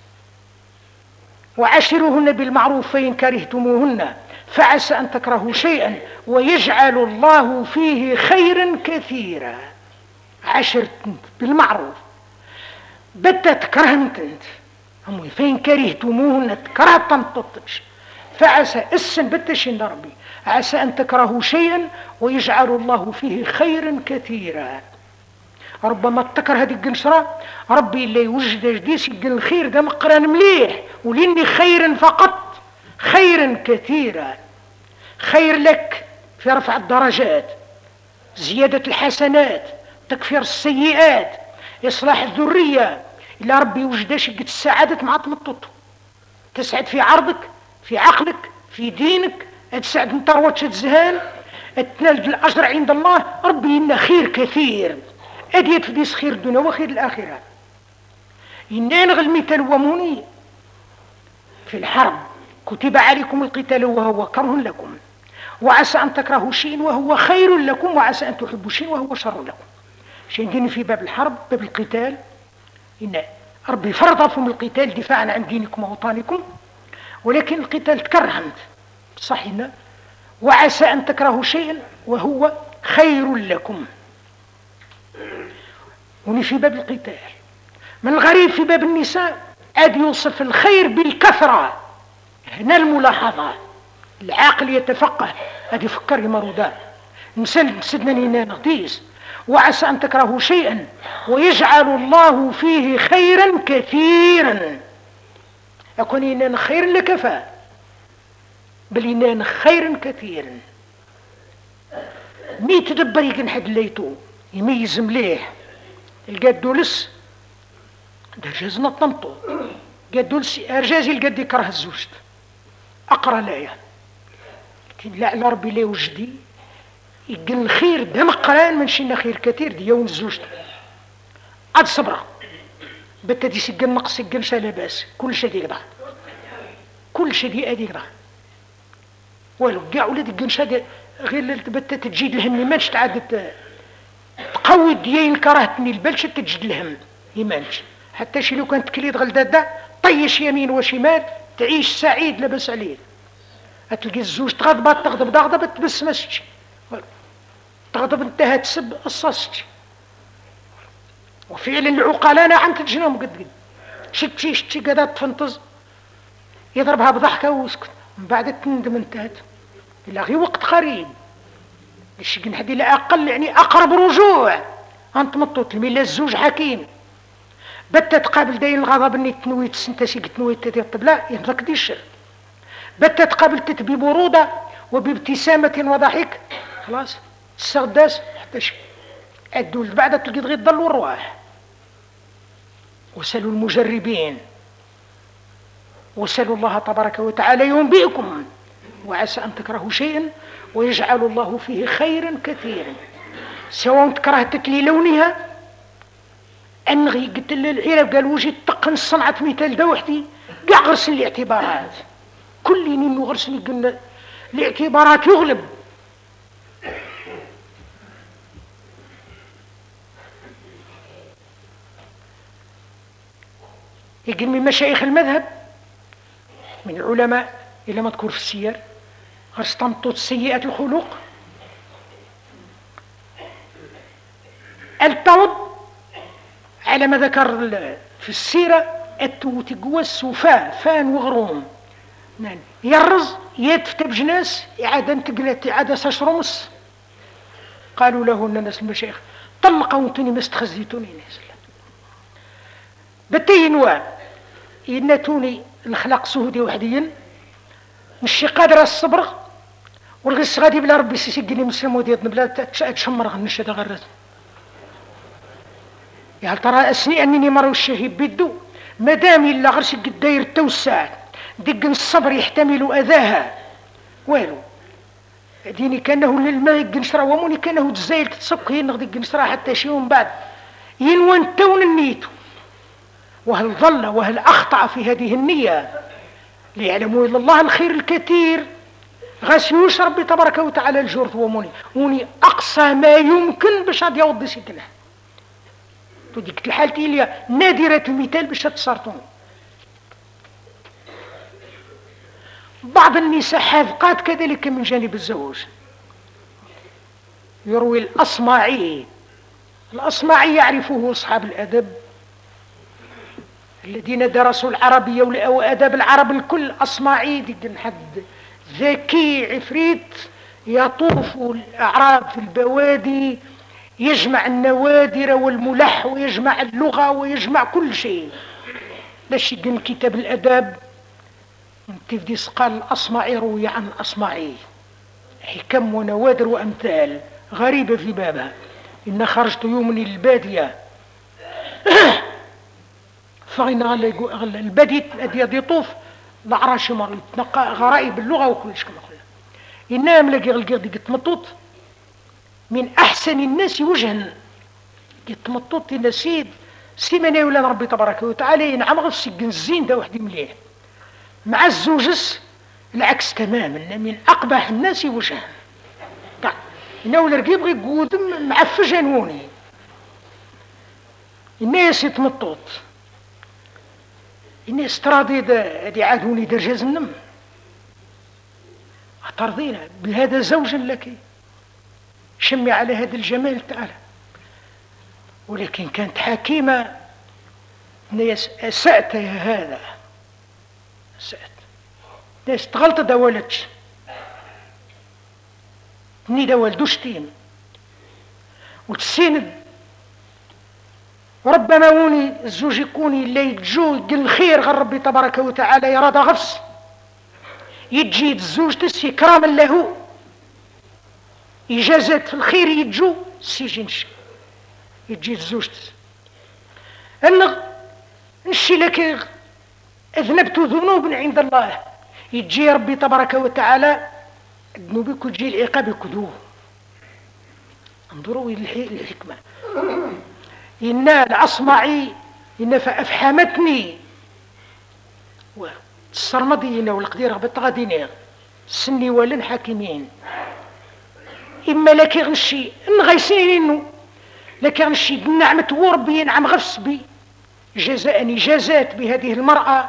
[SPEAKER 2] وعاشروهن بالمعروف فإن كرهتموهن فعسى أن تكرهوا شيئا ويجعل الله فيه خيرا كثيرا. عشرت بالمعروف بتا تكرهنت انت هم فإن كرهتموهن تكرهت تنططش فعسى السن بتشين ربي عسى أن تكرهوا شيئا ويجعل الله فيه خيرا كثيرا. ربما تكره هذه القنشرة ربي اللي يوجد جديس يقول الخير ده مقران مليح ولاني خيرا فقط خيرا كثيرا. خير لك في رفع الدرجات زيادة الحسنات تكفير السيئات إصلاح الذرية إلا ربي يوجدش قد السعادة مع تمطط تسعد في عرضك في عقلك في دينك تسعد من تروتش الزهان تنال الأجر عند الله ربي إن خير كثير أديت في ديس خير الدنيا وخير الآخرة. إنا نغل المثال ومني في الحرب كتب عليكم القتال وهو كره لكم وعسى أن تكرهوا شيء وهو خير لكم وعسى أن تحبوا شيء وهو شر لكم. شيء في باب الحرب باب القتال إن ربي فرضكم القتال دفاعا عن دينكم ووطنكم ولكن القتال تكرهنت صحيح وعسى أن تكرهوا شيئا وهو خير لكم. وني في باب القتال من الغريب في باب النساء عاد يوصف الخير بالكثرة. هنا الملاحظة العاقل يتفقه هذا يفكر يمرضان نسل سيدنا لنا نغديس وعسى أن تكرهوا شيئا ويجعل الله فيه خيرا كثيرا. أكون إنان خير لكفى بل إنان خيرا كثيرا. مي تدبر يكن حد ليتو يميز مليح القاد دولس درجاز نطنطو قاد دولس أرجازي القاد يكره الزوجت أقرأ الآية لكن لا على ربي لا وجدي يقل الخير ده مقران من شينا خير كثير دي يوم الزوجت عاد صبرا بتا دي سيقل نقص سيقل شا باس كل شيء يقضى كل شيء يقضى والو كاع ولاد القنشة غير بتا تجيد الهم مانش تعاد تقوي ديين كرهتني البلش تجد الهم يمانش حتى شي لو كانت كليد غلدادا طيش يمين وشمال تعيش سعيد لاباس عليه. هتلقي الزوج تغضب تغضب تغضب تبسمسش تغضب انتهى تسب قصصتش. وفعلا العقلاء انا عم تجنهم قد قد شتي شتي قاعده تفنطز يضربها بضحكه ويسكت من بعد تندم انتهت الا غير وقت قريب الشيء نحدي لا اقل يعني اقرب رجوع انت مطوط الميلا الزوج حكيم بتا تقابل داين الغضب اني تنويت سنتسي تنويت تطيب لا ينفك دي الشر بتا تقابل تتبي برودة وبابتسامة وضحك خلاص السغداس حتى شيء الدول بعد تلقي غير ضل والرواح. وسلوا المجربين وسلوا الله تبارك وتعالى ينبئكم وعسى أن تكرهوا شيئا ويجعل الله فيه خيرا كثيرا. سواء تكرهت تتلي لونها أنغي قلت العرب قال وجد تقن صنعة مثال دا وحدي قاع غرسن الاعتبارات كل إنه غرسن قلنا الاعتبارات يغلب. يقول من مشايخ المذهب من العلماء إلا مذكور في السير غير استمطت سيئات الخلق. التوض على ما ذكر في السيرة التوتي قوس وفا فان وغروم يرز يدفت بجناس إعادة تقلت إعادة سشرمس. قالوا له الناس المشايخ طلقوا انتوني ما استخزيتوني نازل بتينوا ينتوني الخلق سهودي وحديا مشي قادر الصبر والغس غادي بلا ربي سيسقني مسلم وديتنا بلا تشمر غنش هذا غرز. يا ترى اسني انني مر الشهيد بيدو مادام الا غرس قد داير التوسع دق الصبر يحتمل اذاها والو ديني كانه للماء يقنشرا وموني كانه تزايل تتصك هي نغدي قنشرا حتى شي يوم بعد ينوان تون النيتو. وهل ظل وهل اخطا في هذه النيه ليعلموا الا الله الخير الكثير غاس يوش ربي تبارك وتعالى الجرث وموني وني اقصى ما يمكن باش غادي يوضي سيدنا ديك الحالتي اللي نادره المثال باش تصرتون. بعض النساء حاذقات كذلك من جانب الزوج. يروي الأصمعي الأصمعي يعرفه أصحاب الأدب الذين درسوا العربية وآداب العرب الكل. أصمعي ديك حد ذكي عفريت يطوف الأعراب في البوادي يجمع النوادر والملح ويجمع اللغة ويجمع كل شيء. لاش يقن كتاب الأداب تفديس قال الأصمعي روي عن الأصمعي حكم ونوادر وأمثال غريبة في بابها. إن خرجت يوم من البادية فغين البادية الذي يطوف العراش مر يتنقى غرائب اللغة وكل شيء كما قلنا. إنها ملاقي غلقي ديك التمطوط من أحسن الناس وجها التمطوط إن سيد سيماني ولا ربي تبارك وتعالى ينعم غير السجن الزين ده وحدي مليح. مع الزوجس العكس تماما من أقبح الناس وجها. إنه الرقيب غير قودم معفج عنوني الناس يتمطوط الناس تراضي هذه عادوني درجة النم ترضينا بهذا زوجا لك شمي على هذا الجمال تعالى. ولكن كانت حكيمة ناس أسأت يا هذا أسأت ناس تغلط دا ولدش ني دا ولدوش تيم وتسيند وربما وني الزوج يكوني اللي يتجو يقل الخير غير ربي تبارك وتعالى يراد غفص يتجي الزوج تس إكراما له إجازات في الخير يتجو سيجنش يتجي الزوج تس أنا نشي لك أذنبت ذنوب عند الله يتجي ربي تبارك وتعالى ذنوبك وتجي العقاب يكذوه. انظروا الحكمة. إن الأصمعي إن فأفحمتني والصرمديين والقدير بالتغادينير سني ولن حاكمين إما لك غنشي نغيسين إنه لك غنشي نعمة وربي ينعم غفص بي جزاء إجازات بهذه المرأة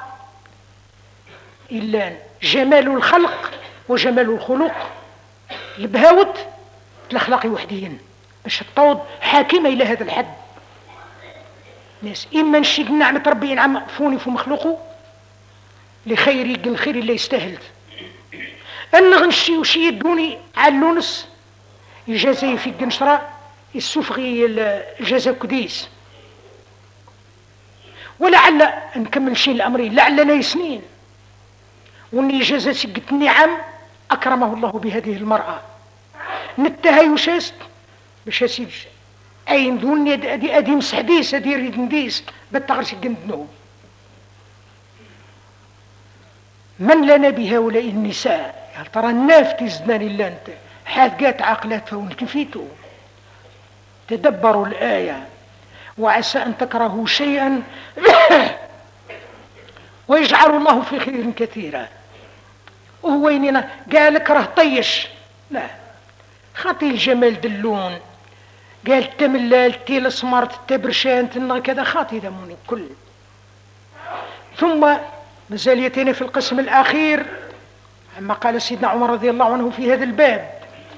[SPEAKER 2] إلا جمال الخلق وجمال الخلق البهاوت الأخلاق وحديين باش الطود حاكمة إلى هذا الحد. ناس إما نشي نعمة ربي ينعم فوني في مخلوقه لخير يقن الخير اللي يستاهلت أن غنشي وشي يدوني على اللونس إجازة في القنشرة السفغي الجزاء كديس. ولعل نكمل شيء الأمرين لعلنا سنين واني إجازة سقت النعم أكرمه الله بهذه المرأة نتها يشاست باش أسيج أين دوني أدي أدي مسحديس أدي ريد نديس بتغرس الجندنو. من لنا بهؤلاء النساء يا ترى النافتي زدناني إلا أنت حاذقات عقلات فون كفيتو. تدبروا الآية وعسى أن تكرهوا شيئا ويجعل الله في خير كثيرا. وهو إننا قال اكره طيش لا خاطي الجمال دلون قال تملال تيل سمارت تبرشان كذا خاطي دموني كل. ثم مازال يتينا في القسم الأخير عما قال سيدنا عمر رضي الله عنه في هذا الباب.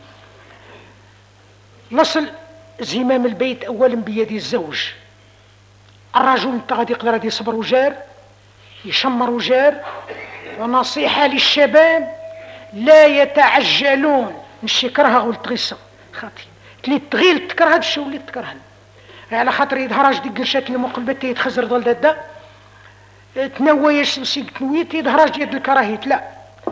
[SPEAKER 2] نصل زمام البيت أولا بيد الزوج. الرجل انت غادي يقدر غادي يصبر وجار يشمر وجار. ونصيحة للشباب لا يتعجلون مش يكرهها قلت غيصة خاطي تلي تغيل تكره هاد الشيء اللي تكرهن على خاطر يظهرج ديك قرشات اللي مقلبتي يتخزر ضل دادا تنويش سيك تنويت يظهرج يد الكراهيت. لا،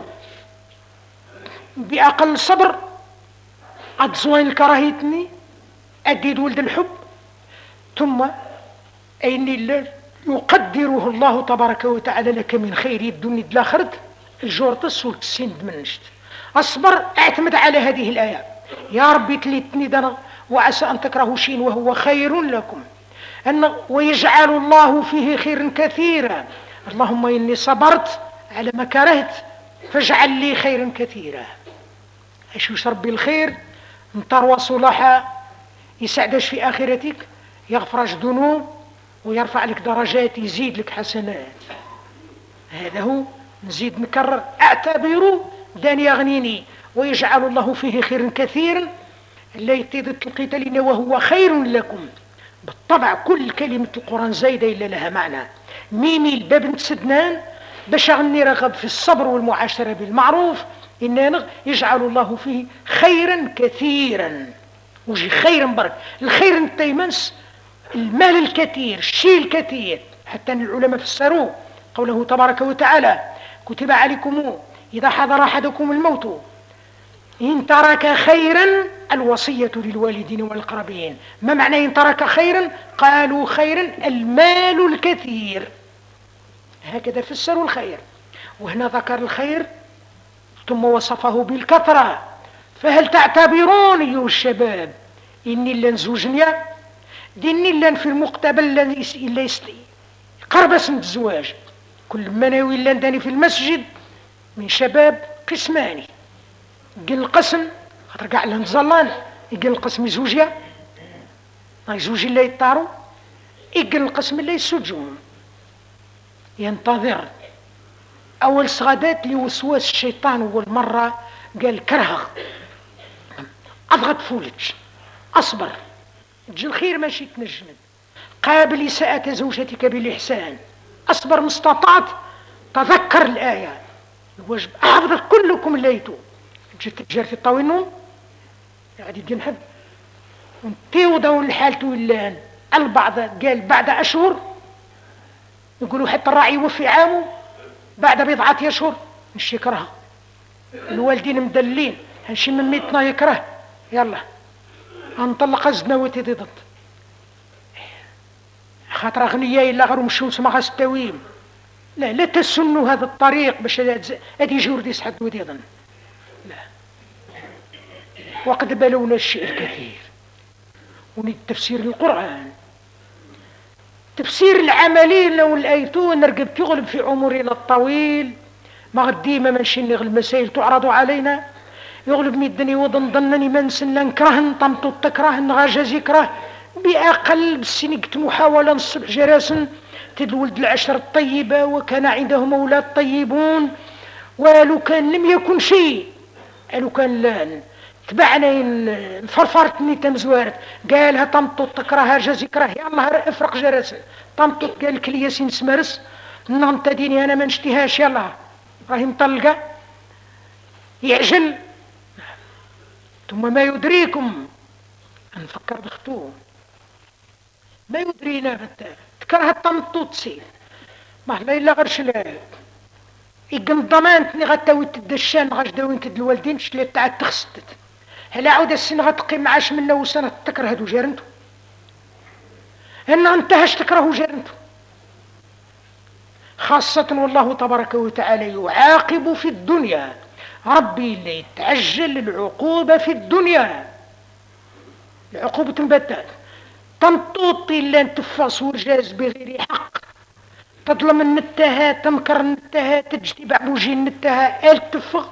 [SPEAKER 2] بأقل صبر أتزوين الكراهيتني أديد ولد الحب ثم أين الله يقدره الله تبارك وتعالى لك من خير الدنيا الآخرة الجور تصول تسند منشت. أصبر اعتمد على هذه الآية يا ربي تليتني دنا وعسى أن تكرهوا شيء وهو خير لكم أن ويجعل الله فيه خيرا كثيرا. اللهم إني صبرت على ما كرهت فاجعل لي خيرا كثيرا. أشوش ربي الخير انطر صلاحا يسعدش في آخرتك يغفرش ذنوب ويرفع لك درجات يزيد لك حسنات. هذا هو نزيد نكرر اعتبروا داني يغنيني ويجعل الله فيه خيرا كثيرا لا يتيض تلقيت لنا وهو خير لكم. بالطبع كل كلمة القرآن زايدة إلا لها معنى. ميمي الباب نتسدنان باش غني رغب في الصبر والمعاشرة بالمعروف إن يجعل الله فيه خيرا كثيرا. وجي خيرا برك الخير التيمنس المال الكثير الشيء الكثير. حتى أن العلماء فسروه قوله تبارك وتعالى كتب عليكم إذا حضر أحدكم الموت إن ترك خيرا الوصية للوالدين والأقربين. ما معنى إن ترك خيرا؟ قالوا خيرا المال الكثير. هكذا فسروا الخير. وهنا ذكر الخير ثم وصفه بالكثرة. فهل تعتبرون أيها الشباب إني لن زوجنيا ديني لن في المقتبل إلا قرب سن الزواج. كل ما ناوي لن داني في المسجد من شباب قسماني يقل القسم خاطر كاع لهن زلان يقل القسم زوجيا زوجي لا يطاروا يقل القسم لا يسجون ينتظر أول صغادات لوسواس الشيطان. أول مرة قال كرهه أضغط فولج أصبر تجي الخير ماشي تنجمد. قابل إساءة زوجتك بالإحسان أصبر ما استطعت. تذكر الآية الواجب أحفظ كلكم ليتو تجي تجار في الطاوينون قاعد ينحب ونتيوضوا الحالة واللان. البعض قال بعد أشهر يقولوا حتى الراعي يوفي عامه بعد بضعة أشهر مش يكرهها. الوالدين مدلين هنشي من ميتنا يكره يلا هنطلق الزناوتي ضد خاطر أغنياء إلا غير مشوا سماها ستاويم. لا لا تسنوا هذا الطريق باش هذه جور دي سحد وديضا. لا وقد بلونا الشيء الكثير. ونريد تفسير القرآن تفسير العملي لو الآيتون نرقب تغلب في عمرنا الطويل ما غديما منشي نغل المسائل تعرض علينا يغلب ميدني وضن ضنني منسن لنكره نطمطو تكره نغاجز يكره بأقل بالسنقت محاولة نصبح جراسا تدولد العشر الطيبة وكان عندهم أولاد طيبون ولو كان لم يكن شيء لو كان لان تبعنا الفرفرتني تمزوارت قالها طمطو تكرهها جاز يكره يلا افرق جراسا طمطو قال لك لي ياسين سمرس نانت ديني أنا ما نشتيهاش يلا راهي مطلقة يعجل. ثم ما يدريكم نفكر بختوه ما يدرينا فتاه تكره الطمطوطسي ما لا إلا غير شلال يقم ضمانتني غتاوي تدشان غاش داوين تد الوالدين شلي تعاد تخستت هلا عود السن غتقي معاش منا وسنة تكره هادو جارنتو هنا انتهش تكره جارنتو. خاصة والله تبارك وتعالى يعاقب في الدنيا. ربي اللي يتعجل العقوبة في الدنيا العقوبة تنبتات تنطوطي اللي تفاص وجاز بغير حق تظلم النتهى تنكر النتهى تجتبع بوجه النتهى آل تفغ.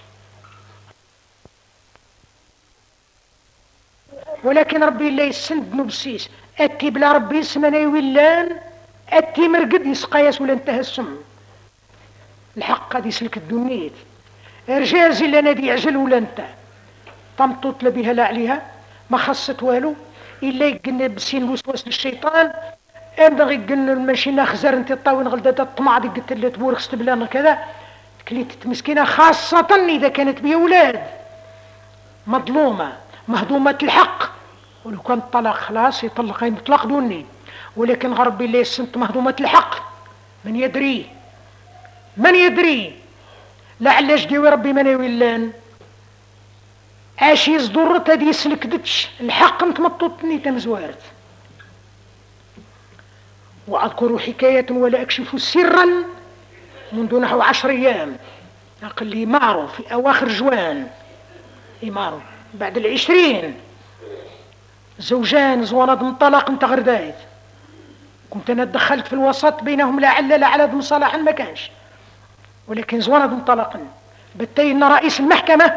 [SPEAKER 2] ولكن ربي اللي يسند نبسيس أتي بلا ربي اسمنا يولان أتي مرقد يسقياس ولا انتهى السم الحق قد يسلك الدنيا ارجازي لا نادي يعجل ولا انت تمطط بها لا عليها ما خصت والو الا يقلنا بسين الوسواس للشيطان انا غيقلنا الماشينا خزر انت طاوين غلدات الطمع دي قلت لها تبورك ستبلان كذا كليت مسكينه خاصه اذا كانت بها اولاد مظلومه مهضومه الحق. ولو كان طلاق خلاص يطلق يطلق دوني، ولكن غرب بالله السنت مهضومه الحق من يدري من يدري لعلاش ديوي ربي من يولان اش يصدر تدي يسلكدتش الحق متمططني تمزوارت. واذكر حكايه ولا اكشف سرا منذ نحو عشر ايام اقل لي مارو في اواخر جوان مارو بعد العشرين زوجان زوانض انطلق انت غردايت كنت انا دخلت في الوسط بينهم لعل لعل مصالحا ما كانش، ولكن زوانض انطلقا بتين رئيس المحكمه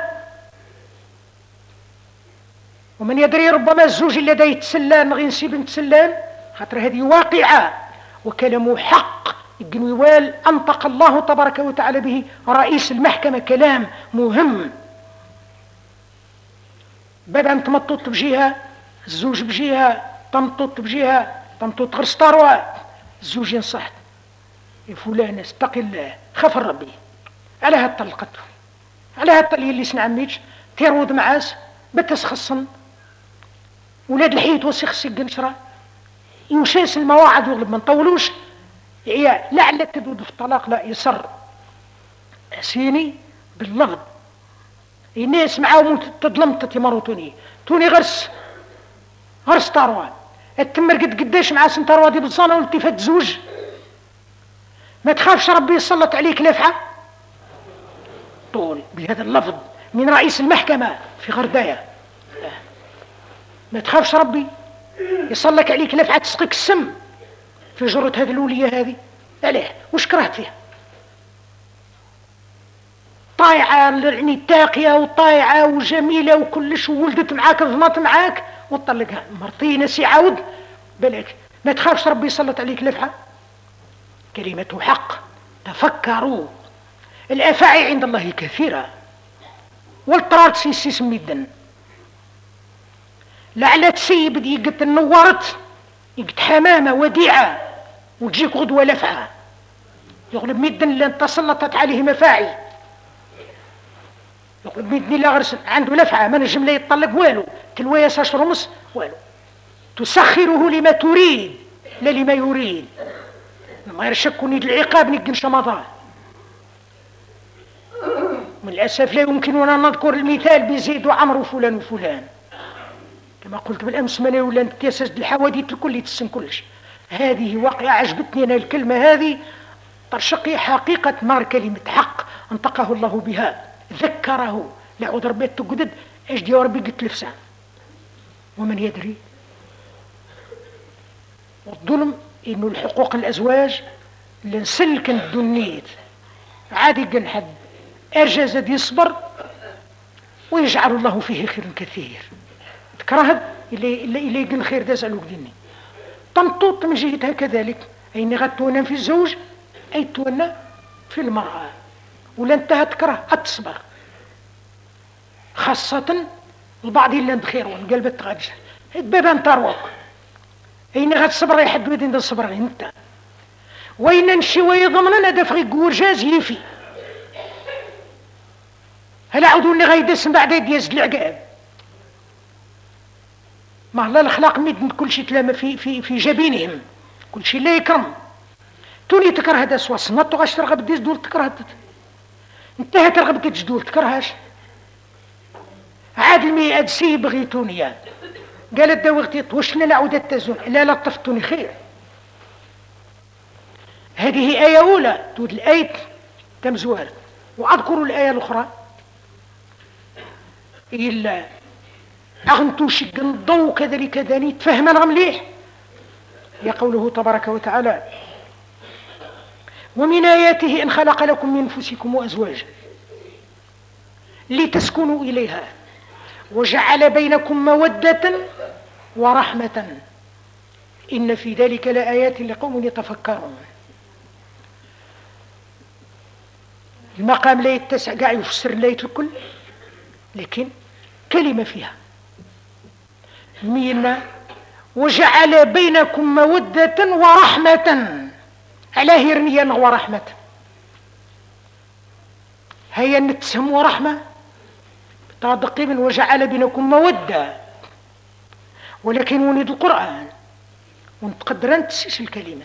[SPEAKER 2] ومن يدري ربما الزوج الذي يتسلان غير نسيب نتسلان خاطر هذه واقعه وكلامه حق الجنوال انطق الله تبارك وتعالى به رئيس المحكمه كلام مهم. بدأ تمطط بجهه الزوج بجهه تمطط بجهه تمطط غير ستاروا الزوج ينصح يا فلان استقي الله خاف ربي على هاد طلقته على هاد طلقه اللي سنعميتش تيرود معاس بتسخصن ولاد الحيط وسخ سجن يوشاس المواعظ ويغلب ما نطولوش يا لعل تدود في الطلاق لا يسر سيني باللفظ الناس معاهم تظلمت يمروا توني غرس غرس تاروا التمر قد قداش مع سن تاروا دي بالصانه والتفات زوج ما تخافش ربي يسلط عليك لفعه طول بهذا اللفظ من رئيس المحكمه في غردايه ما تخافش ربي يصلك عليك لفعه تسقيك السم في جرة هذه الوليه هذه عليه وش كرهت فيها طايعه يعني تاقيه وطايعه وجميله وكلش وولدت معاك ظنت معاك وتطلقها مرتين سي عاود بالك ما تخافش ربي يسلط عليك لفعه كلمته حق. تفكروا الافاعي عند الله كثيره والطرات سيسي سميدن لعل تسيب يقت النورت يقت حمامه وديعه وتجيك غدوه لفعه يغلب ميدن لان تسلطت عليه مفاعي يغلب ميدن لا غرس عنده لفعه ما نجم لا يطلق والو تلويه ساش رمس والو تسخره لما تريد لا لما يريد ما يرشكني العقاب نقن شمضان. من الاسف لا يمكننا نذكر المثال بزيد وعمر وفلان وفلان كما قلت بالامس من ولا نتيسس الحوادث الكل يتسن كلش. هذه واقعه عجبتني انا الكلمه هذه ترشقي حقيقه مار كلمه حق انطقه الله بها ذكره لا عود ربي تقدد ايش دي ربي قلت لفسان ومن يدري. والظلم انه الحقوق الازواج اللي نسلك الدنيت عادي قنحد ارجى زاد يصبر ويجعل الله فيه خير كثير تكرهد اللي اللي يقن خير دازلو قدني تمطوط من جهتها كذلك اين غتونا في الزوج اي تونا في المرأة ولا انتهى تكره اتصبر خاصة البعض اللي عند خير وقلبت تغجل بابا انت روك اين غتصبر يحد ودين الصبر انت وين نمشي ويضمننا دفغي قورجاز يفي هل عودوني غيدس بعد يديز العقاب ما الله الاخلاق ميد كل شيء تلام في في في جبينهم كل شيء لا يكرم توني تكره هذا سوا صنط غاش ترغب ديز دول تكره انتهى ترغب تجدول تكرهاش عاد المئة سي بغيتوني قالت داوغتي وشنا نعود التزون لا لا طفتوني خير. هذه آية أولى تود الآية تمزوال. وأذكر الآية الأخرى إلا أغنتو شق الضوء كذلك كذاني تفهمنا مليح يا قوله تبارك وتعالى ومن آياته إن خلق لكم من أنفسكم أزواجا لتسكنوا إليها وجعل بينكم مودة ورحمة إن في ذلك لآيات لقوم يتفكرون. المقام لا يتسع قاع يفسر الآية الكل، لكن كلمة فيها مينا وجعل بينكم مودة ورحمة. على هيرنيا ورحمة هيا نتسهم ورحمة طادقي من وجعل بينكم مودة، ولكن ولد القرآن ونتقدر نتسيس الكلمة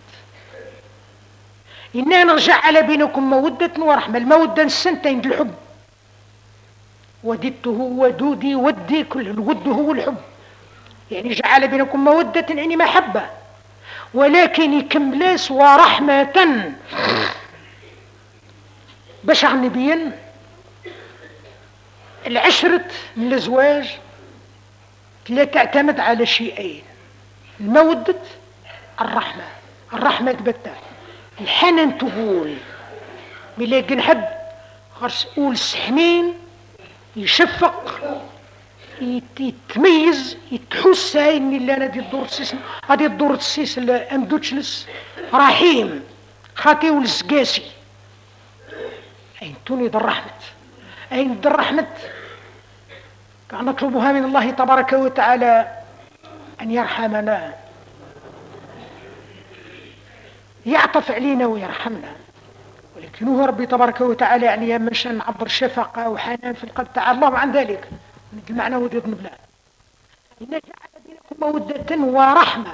[SPEAKER 2] إنا نرجع على بينكم مودة ورحمة. المودة السنتين الحب، وددته ودودي ودي، كل الود هو الحب، يعني جعل بينكم مودة يعني محبة، ولكن يكملاس ورحمة باش نبين العشرة من الزواج لا تعتمد على شيئين: المودة، الرحمة. الرحمة تبتع الحنان، تقول ملاقي نحب خرس قول سحنين يشفق يتميز يتحس اني اللي انا دي الدور السيس هذه الدور السيس اندوتشلس رحيم خاطي والسقاسي اين توني ذا الرحمة، اين ذا الرحمة كان نطلبها من الله تبارك وتعالى ان يرحمنا، يعطف علينا ويرحمنا، ولكن هو ربي تبارك وتعالى يعني من شان نعبر شفقة وحنان في القلب تعالى الله عن ذلك المعنى وديض نبلا. إن جعل بينكم مودة ورحمة.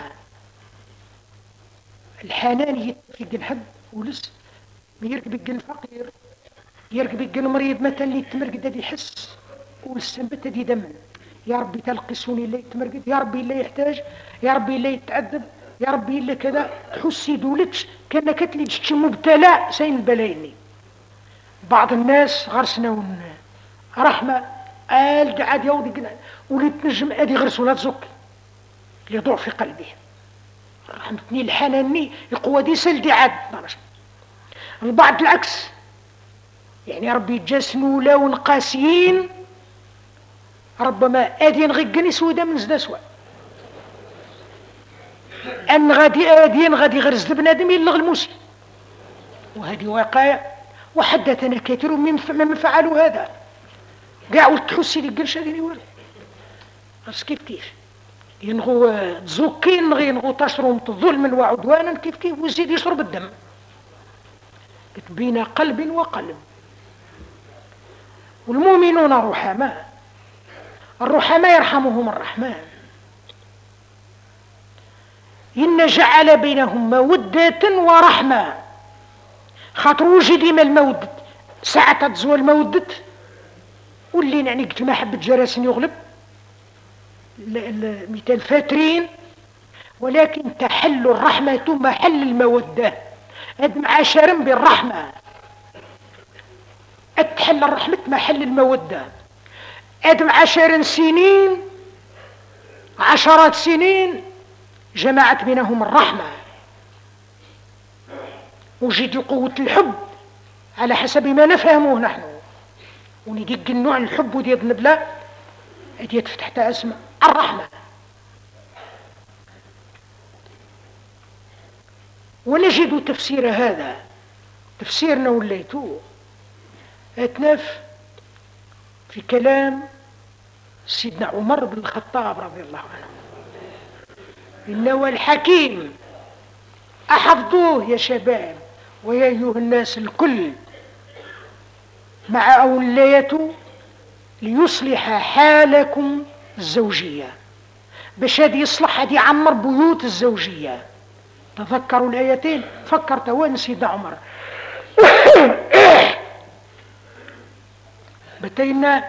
[SPEAKER 2] الحنان يتفق الحب ولس ما يركب الفقير، يركب المريض مثلا اللي يتمرقد هذا يحس والسنبت هذا يدمن، يا ربي تلقسوني اللي يتمرقد، يا ربي اللي يحتاج، يا ربي اللي يتعذب، يا ربي اللي كذا تحسي دولتش كأنك تلي مبتلى سين البلايني. بعض الناس غرسنا رحمة قال قاعد يودي ولي تنجم ادي غرس ولا تزك يضع في قلبه رحمتني الحناني القوة دي سلدي عاد. البعض العكس، يعني ربي يتجاسنوا لون قاسيين ربما ادين غيقني سودا من زدا سوا ان غادي ادين غادي غرز بنادم يلغ الموسي، وهذه واقعة وحدثنا كثير ممن فعلوا هذا قاع والتحسي اللي قلش هذه والو بس كيف كيف ينغو تزوكين غي ينغو تشرم ظلما وعدوانا كيف كيف ويزيد يشرب الدم بين قلب وقلب. والمؤمنون رحماء، الرحماء يرحمهم الرحمن. إن جعل بينهم مودة ورحمة، خاطر وجد ما المودة ساعة تزوى المودة واللي يعني قلت ما حبت جراسن يغلب مثال فاترين، ولكن تحل الرحمة محل المودة. هذا معاشر بالرحمة أتحل الرحمة محل المودة. أدم عشر سنين عشرات سنين جمعت بينهم الرحمة، وجد قوة الحب على حسب ما نفهمه نحن، وندق النوع الحب ودي النبلة هدي تفتح اسم الرحمة. ونجد تفسير هذا تفسيرنا وليتوه اتنف في كلام سيدنا عمر بن الخطاب رضي الله عنه: إنه الحكيم أحفظوه يا شباب ويا أيها الناس الكل مع أوليته ليصلح حالكم الزوجية، باش هذه يصلح هذه يعمر بيوت الزوجية. تذكروا الآيتين فكرت وين سيدنا عمر بتينا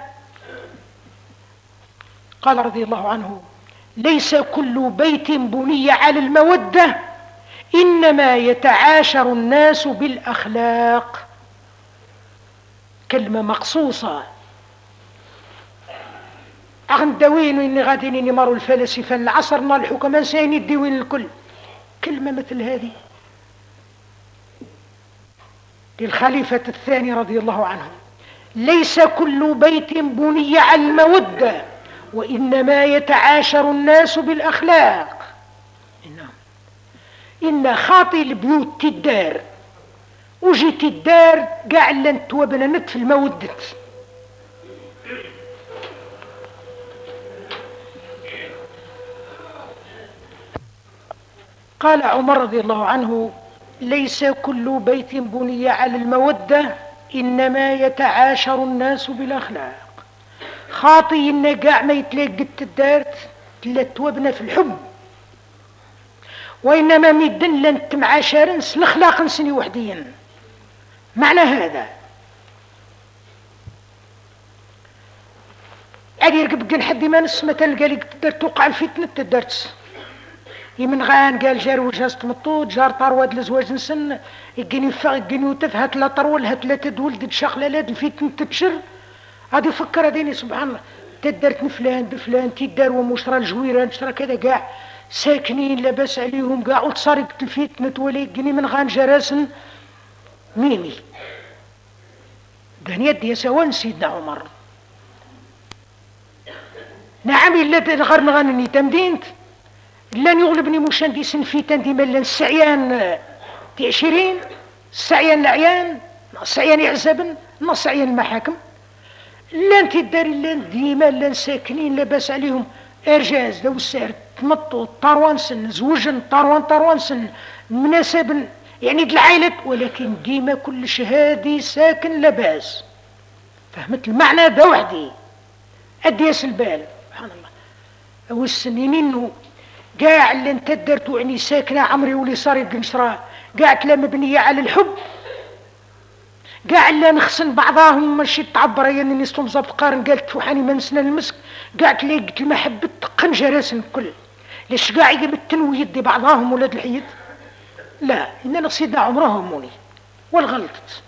[SPEAKER 2] قال رضي الله عنه: ليس كل بيت بني على المودة، إنما يتعاشر الناس بالأخلاق. كلمة مقصوصة عن دوين إني غادين يمروا الفلاسفة العصرنا الحكماء سين الدوين الكل. كلمة مثل هذه للخليفة الثاني رضي الله عنه: ليس كل بيت بني على المودة، وإنما يتعاشر الناس بالأخلاق. إن خاطي البيوت تدار وجيت الدار قاع لن توبننت في المودة. قال عمر رضي الله عنه: ليس كل بيت بني على المودة، إنما يتعاشر الناس بالأخلاق. خاطي إن قاع ما يتلاقت الدارت لا توبنا في الحب، وإنما ميدن لن تمعاشر الأخلاق نسني وحدين. معنى هذا عادي يرقب حد ما نس مثلا قال لك تقدر توقع الفتنة تدرت يمن غان قال جار وجهاز تمطوط جار طرواد لزواج نسن يجيني فاق يجيني وتف هات لا طرول هات لا تدولد شغله لا الفتنة تتشر. هذه فكر هذيني سبحان الله تدرت فلان بفلان تدار ومشرى الجويران شرى كذا كاع ساكنين لاباس عليهم كاع وتصارقت الفتنة ولا يجيني من غان جراسن ميمي دان يدي سوان سيدنا عمر. نعم إلا غير نغنني تمدينت لن يغلبني مشان سن فيتان ديما لن السعيان تي عشرين السعيان العيان السعيان يعزبن السعيان المحاكم لن تداري لن ديما لن ساكنين لاباس عليهم ارجاز دو السعر تمطو طاروان سن زوجن طاروان طاروان سن مناسب يعني العائلة، ولكن ديما كل شهادي ساكن لاباس. فهمت المعنى ذا وحدي أديس البال سبحان الله. أو السنين إنه قاع اللي انت درتو يعني ساكنة عمري ولي صار القنشرة قاعت لا مبنية على الحب، قاع اللي نخسن بعضاهم ماشي تعبر يعني نستم زبط قارن قالت فوحاني من سنة المسك قاعت لي قلت المحبة قنجراسن الكل ليش قاع يمتنوا يدي بعضاهم ولاد الحيد. لا إننا سيدنا عمرهم موني والغلطت،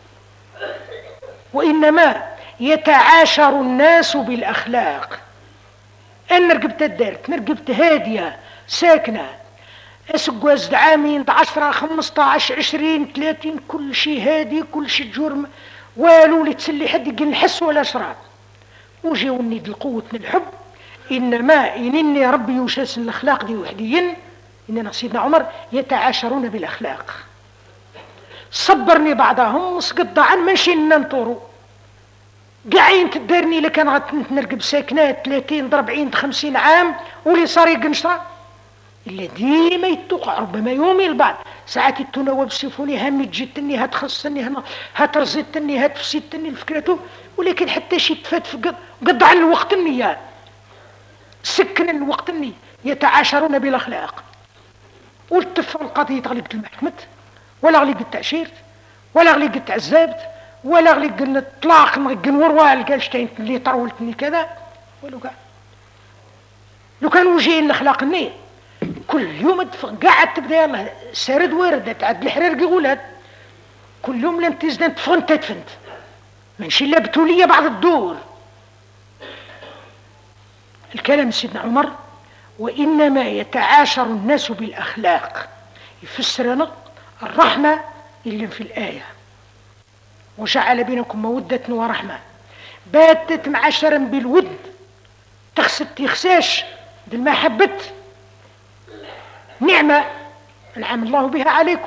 [SPEAKER 2] وإنما يتعاشر الناس بالأخلاق. أنا رقبت الدارت نرقبت هادية ساكنة أسقواز عامين عشرة خمسة عشر عشرين ثلاثين كل شيء هادي كل شيء جرم والو لتسلي حد يقل نحس ولا شراب وجيوني بالقوة الحب. إنما إنني ربي يوشاس الأخلاق دي وحديين إننا سيدنا عمر يتعاشرون بالأخلاق. صبرني بعضهم سقط عن منشي ننطروا قاعين تدارني لكان غتنرقب ساكنات ثلاثين أربعين خمسين عام ولي صار يقنشرا إلا ديما يتوقع ربما يومي البعض ساعات التنوب سيفوني هامي تجيتني هتخصني هنا هترزيتني هتفسيتني الفكرة، ولكن حتى شي تفات في قد عن الوقت النية سكن الوقت النية يتعاشرون بالأخلاق. والتفع القضية غلقت المحكمة ولا غلقت التعشيرت ولا غلقت عزابت ولا غلقت الطلاق نغقن وروال قال شتين اللي طرولتني كذا ولو قاع لو كانوا جايين الأخلاق النية كل يوم قاعد تبدا يلا سارد وارد تعد الحرير قولات كل يوم لن تزدان تفنت تفنت منشي الا بتوليه بعض الدور. الكلام سيدنا عمر وإنما يتعاشر الناس بالأخلاق يفسرنا الرحمة اللي في الآية وجعل بينكم مودة ورحمة باتت معاشرا بالود تخسد تخساش بالمحبة نعمة أنعم الله بها عليكم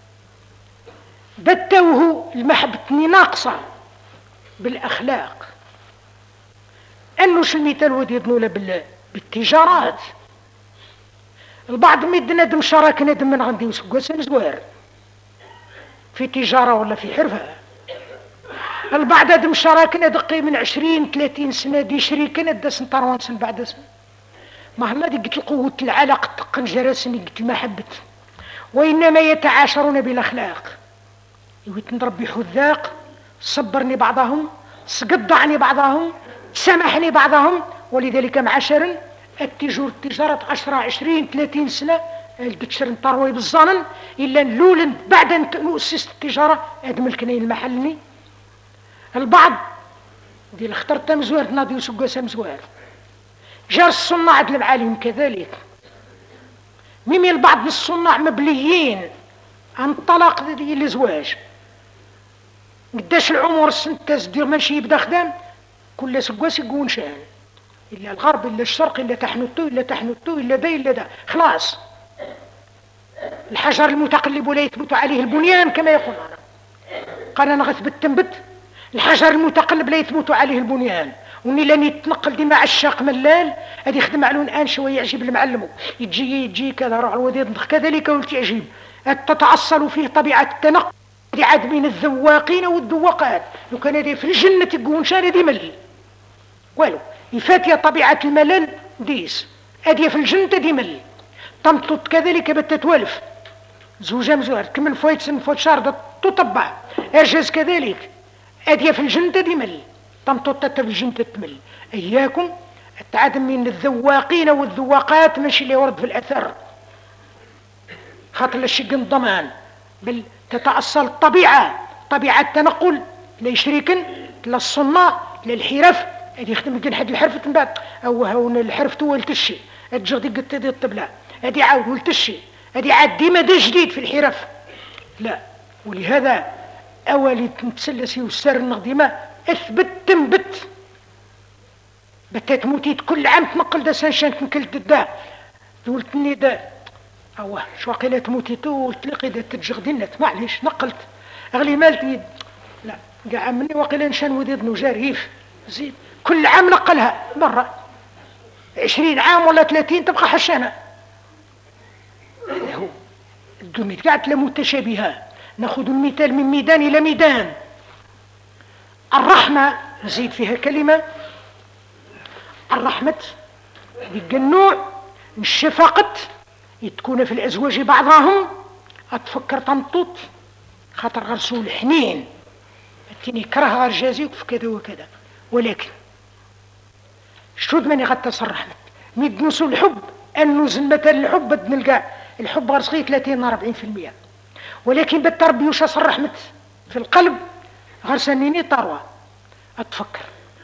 [SPEAKER 2] بتوه المحبة ناقصة بالأخلاق. أنه شو المثال ودي يدنونا بالتجارات البعض ميد ندم شراك ندم من عندي وسقوسن زوار في تجارة ولا في حرفة، البعض ندم شراك ندقي من عشرين ثلاثين سنة دي شريكة ندس نطروان سن بعد سن ما هلا دي قلت القوة العلاقة تقن جراسني قلت المحبة. وإنما يتعاشرون بالأخلاق يويت نربي حذاق صبرني بعضهم سقط عني بعضهم سامحني بعضهم. ولذلك معاشرا التجور التجارة عشرة عشرين ثلاثين سنة البتشر نطروي بالظنن إلا نلولن بعد أن نؤسس التجارة هذا ملكني المحلني. البعض ديال اخترت مزوار ناضي وسقاسة مزوار جار الصناع المعالم كذلك ميمي البعض من الصناع مبليين عن الطلاق ديال الزواج قداش العمر السنتاز ديال ماشي يبدا خدام كل سقاس يقون شان إلا الغرب إلا الشرق إلا تحنوتو إلا تحنوتو إلا دا إلا دا خلاص الحجر المتقلب ولا يثبت عليه البنيان كما يقول أنا قال انا غثبت تنبت الحجر المتقلب لا يثبت عليه البنيان، وني لاني يتنقل ديما عشاق ملال هذه يخدم على الان شويه يعجب المعلم يجي يجي كذا روح الوديد كذلك ولت يعجب تتعصل فيه طبيعه التنقل عاد بين الذواقين والذواقات. لو كان هذه في الجنه تكون شان هذه مل والو يفاتي طبيعه الملل ديس هذه في الجنه دي مل تمطط كذلك بتتوالف زوجة مزوار كمل فويت سن فويت شارد تطبع ارجاز كذلك هذه في الجنه دي مل تمطط في الجنه تمل. اياكم التعادم من الذواقين والذواقات ماشي اللي ورد في الاثر خاطر الشق الضمان بل تتأصل الطبيعة طبيعة التنقل لا شريك لا الصناع لا الحرف هذه يخدم يمكن حد الحرف من بعد او هون الحرف تو ولتشي الجغدي قلت هذه الطبلة هذه عاود ولتشي هذه عاد ديما دا جديد في الحرف لا. ولهذا اولي تمتسلسي والسر النقديمة اثبت تنبت بتات موتيت كل عام تنقل دا سانشان تنكلت دا ولتني دا اوه شو قيلة تموتيتو وتلقي دا تجغدينت معليش نقلت اغلي مالتي لا قاع مني وقيلة نشان وديد نجاريف زيد كل عام نقلها مرة عشرين عام ولا ثلاثين تبقى حشانة. هذا هو الدنيا قاعدة متشابهة. ناخذ المثال من ميدان إلى ميدان. الرحمة نزيد فيها كلمة الرحمة بالجنوع الشفقة يتكون في الأزواج بعضهم أتفكر تنطط خاطر غرسول الحنين التيني كره رجازيك في كذا وكذا. ولكن شود من يغطس الرحمة ميد نسو الحب النوزن مثلا الحب بد نلقى الحب غرسغي ثلاثين أربعين في المية ولكن بالتربي وش الرحمة في القلب غرسانيني طروة أتفكر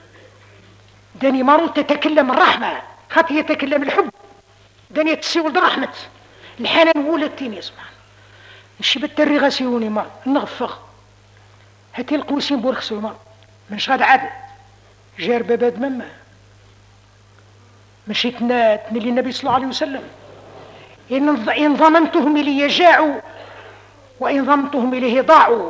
[SPEAKER 2] داني مارو تتكلم الرحمة خاطر يتكلم الحب داني تسيول الرحمة الحنان هو التيني اسمع نشي بالتري غاسيوني ما نغفغ هاتي القوسين بورخسو ما منش غاد عادل جار باباد مما مشيت تنلي النبي صلى الله عليه وسلم إن ظننتهم إليه جاعوا وإن ظننتهم إليه ضاعوا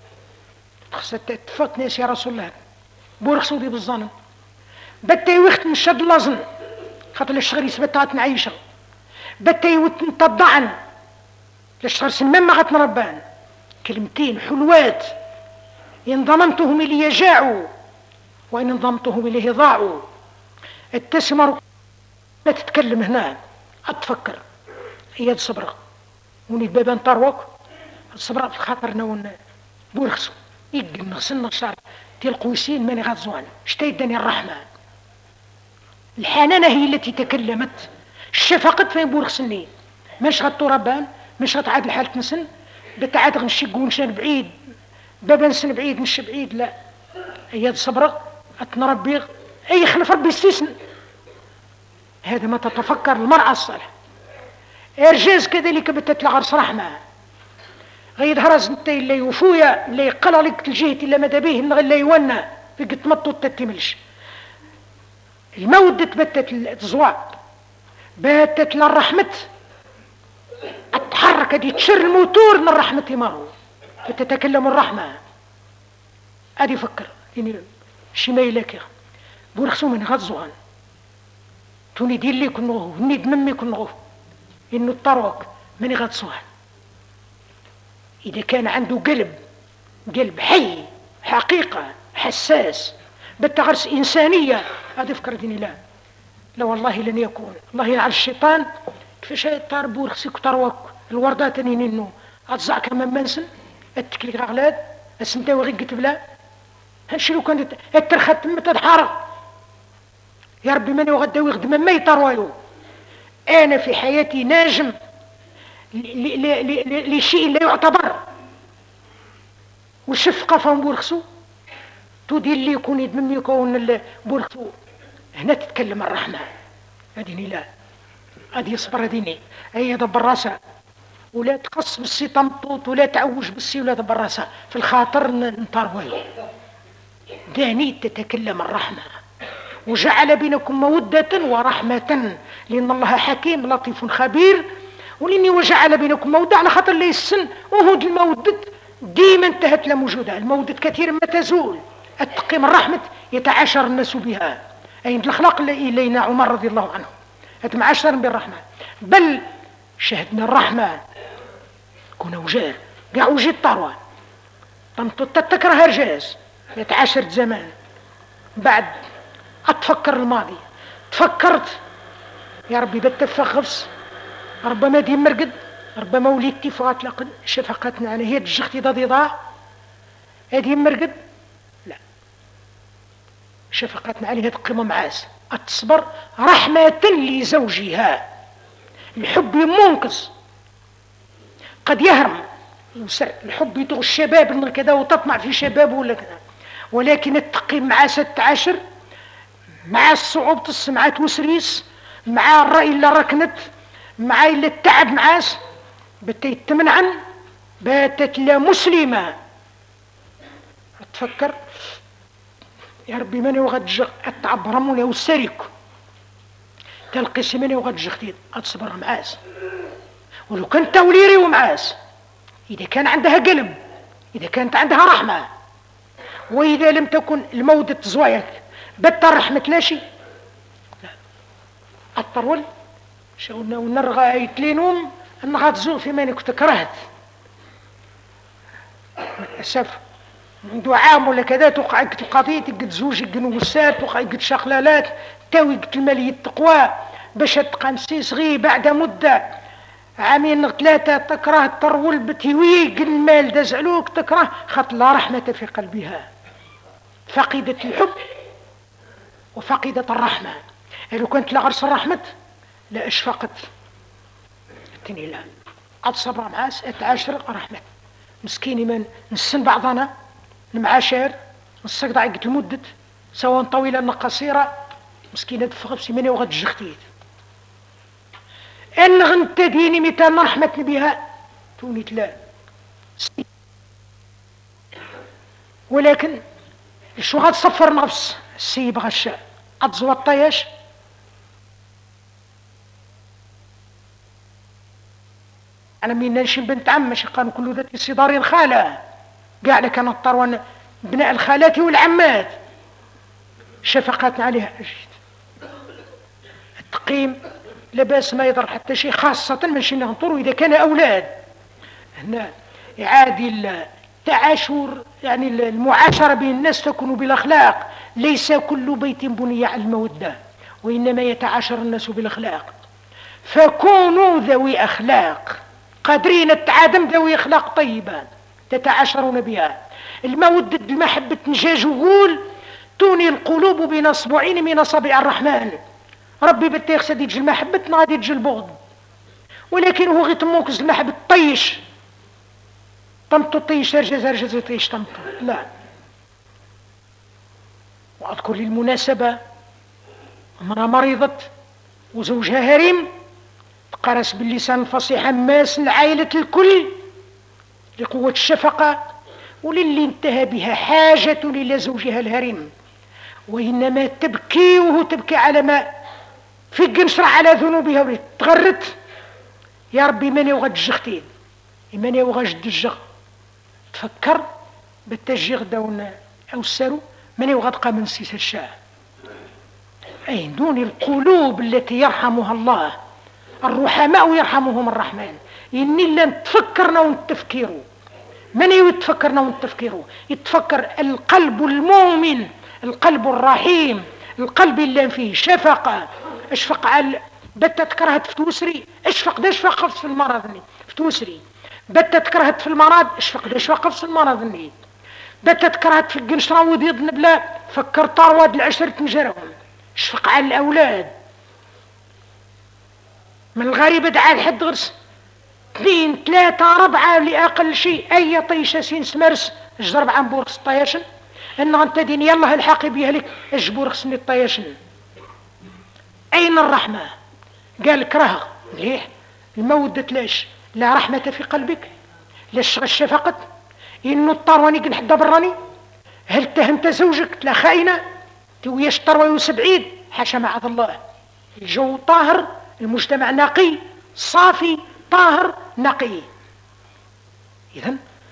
[SPEAKER 2] خصت تفوت ناس يا رسول الله بورخسو دي بالظن بتاي وقت نشد لازن خاطر الشغل يثبتات نعيشه بتاي وقت نتضعن الشغل سمم ما غتنربان كلمتين حلوات إن ضمنتهم إليه جاعوا وإن ضمنتهم إليه ضاعوا. التسمر لا تتكلم هنا أتفكر هي الصبرة ونيد بابان طروك الصبرة في خاطرنا ون بورخسو يقل نغسلنا الشعر تي القوسين ماني غازوان اشتيدني الرحمة الحنانة هي التي تكلمت الشفقة فين بورخسني مش غطو ربان مش غتعاد الحالة نسن بتعاد غنشق ونشان بعيد بابا نسن بعيد نش بعيد لا هي الصبرة أتنربي أي خلف ربي استثنى. هذا ما تتفكر المرأة الصالحة إرجاز كذلك بتتلع غرس رحمة غير هرز انت اللي يوفويا اللي يقلع لك الجهة اللي مدى به اللي يوانا في قد مطو تتملش المودة بتت الزواق بتت للرحمة التحرك دي تشر الموتور من الرحمة مارو بتتكلم الرحمة ادي فكر يعني شماي لك بورخسو من غزوان توني دير لي كنغو نيد ممي كنغو انه الطروق من غزوان اذا كان عنده قلب قلب حي حقيقة حساس بالتغرس إنسانية هذا فكر ديني لا لا والله لن يكون الله يلعن الشيطان كيفاش طار بورخسيك طروك الوردات اني انه اتزع كما منسن اتكليك غلاد اسنتاوي غير قلت بلا هنشي لو كانت اترخت تم تدحرق يا ربي ماني وغداوي غدم ما يطروالو. انا في حياتي ناجم لشيء لا يعتبر والشفقة فهم بورخسو تودي اللي يكون يدمم يكون بورخسو هنا تتكلم الرحمة هديني لا هدي يصبر هديني اي دبر راسها ولا تقص بالسي تمطوط ولا تعوج بالسي ولا دبر راسها في الخاطر نطروي داني تتكلم الرحمة وجعل بينكم مودة ورحمة لأن الله حكيم لطيف خبير ولاني وجعل بينكم مودة على خاطر لي السن وهود المودة ديما انتهت لموجودها. المودة كثيرا ما تزول. التقي من رحمة يتعاشر الناس بها، أي الأخلاق اللي إلينا عمر رضي الله عنه يتعاشر بالرحمة. بل شهدنا الرحمة كنا وجار قاع وجد طروان تتكره رجاز يتعاشر زمان. بعد أتفكر الماضي، تفكرت يا ربي بتفخفس ربما دي مرقد، ربما وليدتي فغات لقد شفقتنا على هي تجختي ضدي ضاع هذه مرقد، لا شفقتنا عليها تقيم معاس أتصبر رحمة لزوجها. الحب منقذ قد يهرم الحب يطغى الشباب كذا وتطمع في شبابه ولا كذا، ولكن التقي مع ست عشر مع الصعوبة السمعات وسريس مع الرأي اللي ركنت مع اللي التعب معاس بتيت تمنعا باتت لا مسلمة. تفكر يا ربي ماني وغد جغ اتعبرم ولا وساريك تلقي سماني وغد جغتين اتصبر معاس. ولو كانت توليري ومعاس إذا كان عندها قلب، إذا كانت عندها رحمة، وإذا لم تكن المودة زوايك بطل رحمة لا شيء. لا الطرول شاونا ونرغى يتلينهم أنها تزول في مانك تكرهت للأسف. منذ عام ولا كذا توقع قد القضية قد زوجي قد نوسات توقع قد شغلالات تاوي قد المالية التقوى باش تقنسي صغي بعد مدة عامين ثلاثة تكره الطرول بتيوي قد المال دزعلوك تكره خط لا رحمة في قلبها. فقدت الحب وفقدت الرحمة. لو كانت لغرس الرحمة لا اشفقت التني لا أتصبر معاس أتعاشر رحمة مسكيني من نسن بعضنا المعاشر نستقطع قد المدة سواء طويلة أو قصيرة مسكينة تفغب مني وغد جختيت ان غنت ديني مثال رحمة بها توني تلا. ولكن شو غاد صفر نفس السيب غشا أتزوى الطيش أنا من ننشن بنت عم ماشي قالوا كل ذات صدارين خالة قاعدة كانت طروان بناء الخالات والعمات شفقاتنا عليها أجد التقييم لباس ما يضر حتى شيء خاصة من شي ننطر إذا كان أولاد هنا إعادة التعاشر يعني المعاشرة بين الناس تكون بالأخلاق. ليس كل بيت بني على المودة وإنما يتعاشر الناس بالأخلاق. فكونوا ذوي أخلاق قادرين التعادم ذوي أخلاق طيبة تتعاشرون بها. المودة المحبة نجاج وغول توني القلوب بين أصبعين من أصابع الرحمن. ربي بتيخ يجي المحبة غادي يجي البغض، ولكن هو غير تموكز المحبة طيش طمطو طيش رجز رجز طيش طمطو لا. وأذكر للمناسبة امرأة مريضة وزوجها هريم تقرس باللسان الفصيح ماس لعائلة الكل لقوة الشفقة وللي انتهى بها حاجة إلى زوجها الهريم، وإنما تبكي وهو تبكي على ما في قنشرة على ذنوبها ولي تغرت يا ربي ماني وغد جختين ماني وغد الجغ تفكر بالتجيغ دون أو السارو ماني وغد قام نسيس الشاه. أي دون القلوب التي يرحمها الله الرحماء يرحمهم الرحمن. إني لن تفكرنا ونتفكروا من يتفكرنا ونتفكروا يتفكر القلب المؤمن القلب الرحيم القلب اللي فيه شفقة. اشفق على بتت كرهت في توسري اشفق ده اشفق في المرض في توسري بتت كرهت في المرض اشفق ده اشفق في المرض بتت كرهت في القنشرة وبيض نبلا فكر طارواد العشرة نجرهم اشفق على الأولاد. من الغريب دعا لحد غرس اثنين ثلاثة أربعة لأقل شيء أي طيشة سين سمرس اجرب عن بورخس الطياشن إن أنت دين يلا الحاقي بيها لك اجبورخس من الطياشن. أين الرحمة؟ قال كره ليه المودة ليش لا رحمة في قلبك ليش الشفقة إنه الطرواني قن حدا براني هل تهمت زوجك لا خائنة تويش طروي وسبعيد حاشا معاذ الله. الجو طاهر المجتمع نقي صافي طاهر نقي. إذن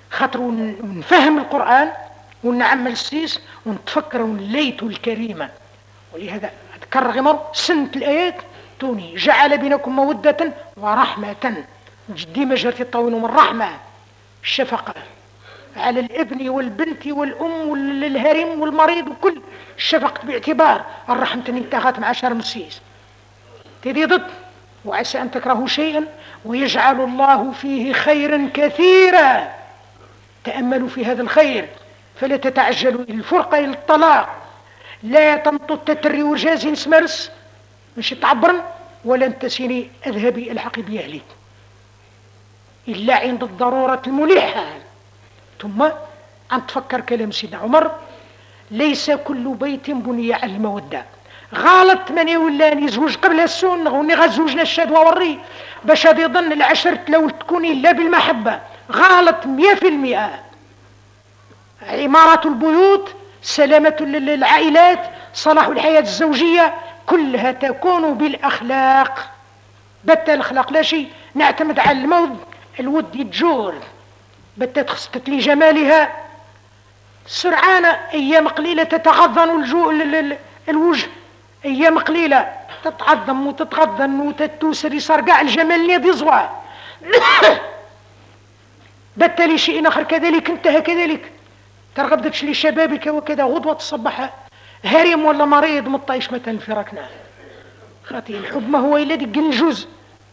[SPEAKER 2] خاطر ونفهم القرآن ونعمل السيس ونتفكر ونليت الكريمة. ولهذا أذكر غمر سنة الآيات توني جعل بينكم مودة ورحمة، جدي ما جرتي الطويل من رحمة الشفقة على الابن والبنت والأم والهرم والمريض وكل الشفقة، باعتبار الرحمة انتهت مع شرم السيس تدي ضد. وعسى أن تكرهوا شيئا ويجعل الله فيه خيرا كثيرا. تأملوا في هذا الخير فلا تتعجلوا إلى الفرقة إلى الطلاق. لا تنطوا التتري وجازي نسمرس مش تعبرن ولا انتسيني اذهبي الحقي بأهلك إلا عند الضرورة الملحة. ثم أن تفكر كلام سيدنا عمر ليس كل بيت بني على المودة. غلط من يولاني يزوج قبل السنة وني غزوجنا الشدوى والري باش يظن العشرة لو تكون إلا بالمحبة. غلط مية في المئة. عمارة البيوت، سلامة العائلات، صلاح الحياة الزوجية كلها تكون بالأخلاق. بتا الأخلاق لا شيء نعتمد على المود الود يتجور. بتا تخصتت لجمالها سرعانة أيام قليلة تتغضن الجو الوجه، أيام قليلة تتعظم وتتغضن وتتوسر يصار قاع الجمال نيض يزوى. بالتالي شيء آخر كذلك انتهى كذلك. ترغب داكش لشبابك وكذا غدوة تصبح هرم ولا مريض مطايش مثلا في ركنه. خاطي الحب ما هو إلا ديك الجزء.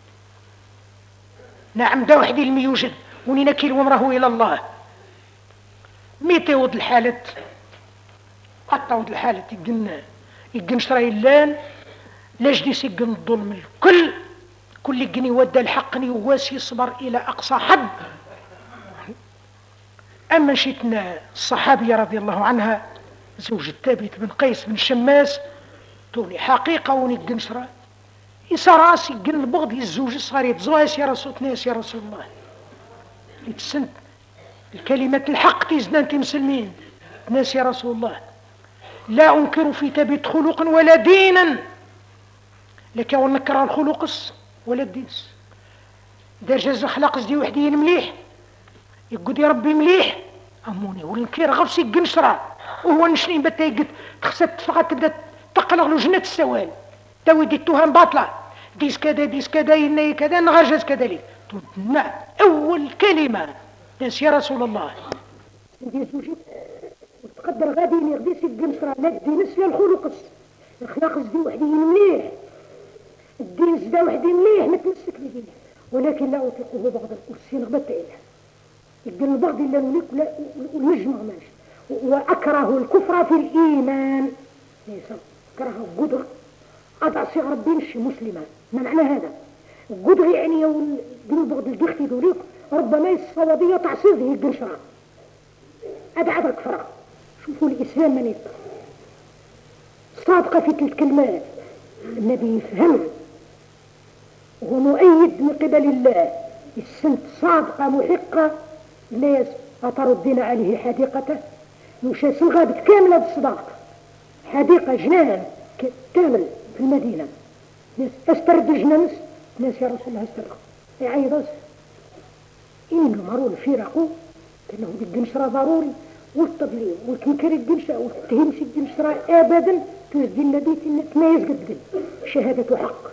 [SPEAKER 2] نعم دا وحدي المي يوجد وننكل ومره إلى الله. متى ود الحالة حتى ود الحالة يقن يقن شراي اللان لاجديس يقن الظلم الكل كل يقني ودى الحقني وواسي يصبر إلى أقصى حد. أما شيتنا الصحابية رضي الله عنها زوج الثابت بن قيس بن شماس توني حقيقة ونقن شراي يسراس يقن البغض الزوج الصغير يتزواس يا رسول ناس يا رسول الله يتسنت الكلمة الحق تيزنا انت مسلمين ناس يا رسول الله. لا أنكر في تبت خلق ولا دينا لك ونكر الخلق ولا الدين. دار جاز الخلاق دي وحدين مليح يقول يا ربي مليح أموني والنكير غفسي قنشرة وهو نشرين بتا يقول تخسد فقط تبدا تقلق له جنة السوال تاوي دي التهم باطلة ديس كذا ديس كذا يني كذا نغرجز كذلك نعم أول كلمة ناس يا رسول الله وتقدر غادي يغديس القنشرة لا الدين يا الخلق الخلاق دي وحدين مليح الدين زدا وحدين مليح متمسك بدينه ولكن لا أطيقه بعض الكرسي نغبت إله يقول البغض إلا الملك والمجمع ماشي وأكره الكفر في الإيمان ليس أكره قدر أضع صغر بنش مسلمة. ما معنى هذا قدر يعني يقول البغض الجختي ذوليك ربما الصوابية تعصيده القنشرة أدع أدع كفرة. شوفوا الإسلام من يبقى صادقة في تلك الكلمات النبي يفهم وهو مؤيد من قبل الله السنت صادقة محقة. الناس أتردين عليه حديقته يوشاس الغابة كاملة بالصداقة حديقة جنان كامل في المدينة. ناس استرد جنانس ناس يا رسول الله استرد يعيض إنه مرون في رقو كأنه دي القنشرة ضروري والتضليل والتنكر القنشرة والتهمس القنشرة أبدا تزدي النبي تميز قد قد شهادة حق.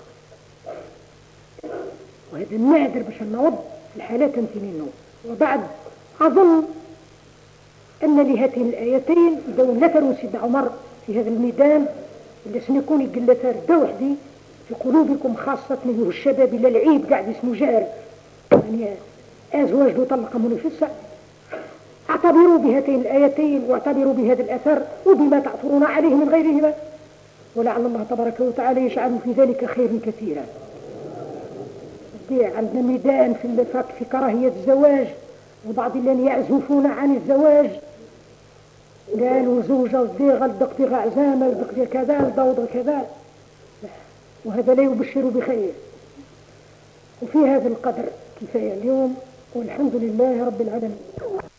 [SPEAKER 2] وهذا النادر باش نوض الحالات انتنينه. وبعد أظن أن لهاتين الآيتين دون نثروا سيدنا عمر في هذا الميدان اللي سنكون يقلتها ردا وحدي في قلوبكم خاصة من الشباب إلى العيب قاعد اسمه جار يعني أزواج وطلق منفسة. اعتبروا بهاتين الآيتين واعتبروا بهذا الأثر وبما تعثرون عليه من غيرهما ولعل الله تبارك وتعالى يجعل في ذلك خيرا كثيرا. عندنا ميدان في في كراهية الزواج وبعض الذين يعزفون عن الزواج قالوا زوجة وديغة لدقتي عزامة لدقتي كذا لدوضة كذا وهذا لا يبشر بخير. وفي هذا القدر كفاية اليوم والحمد لله رب العالمين.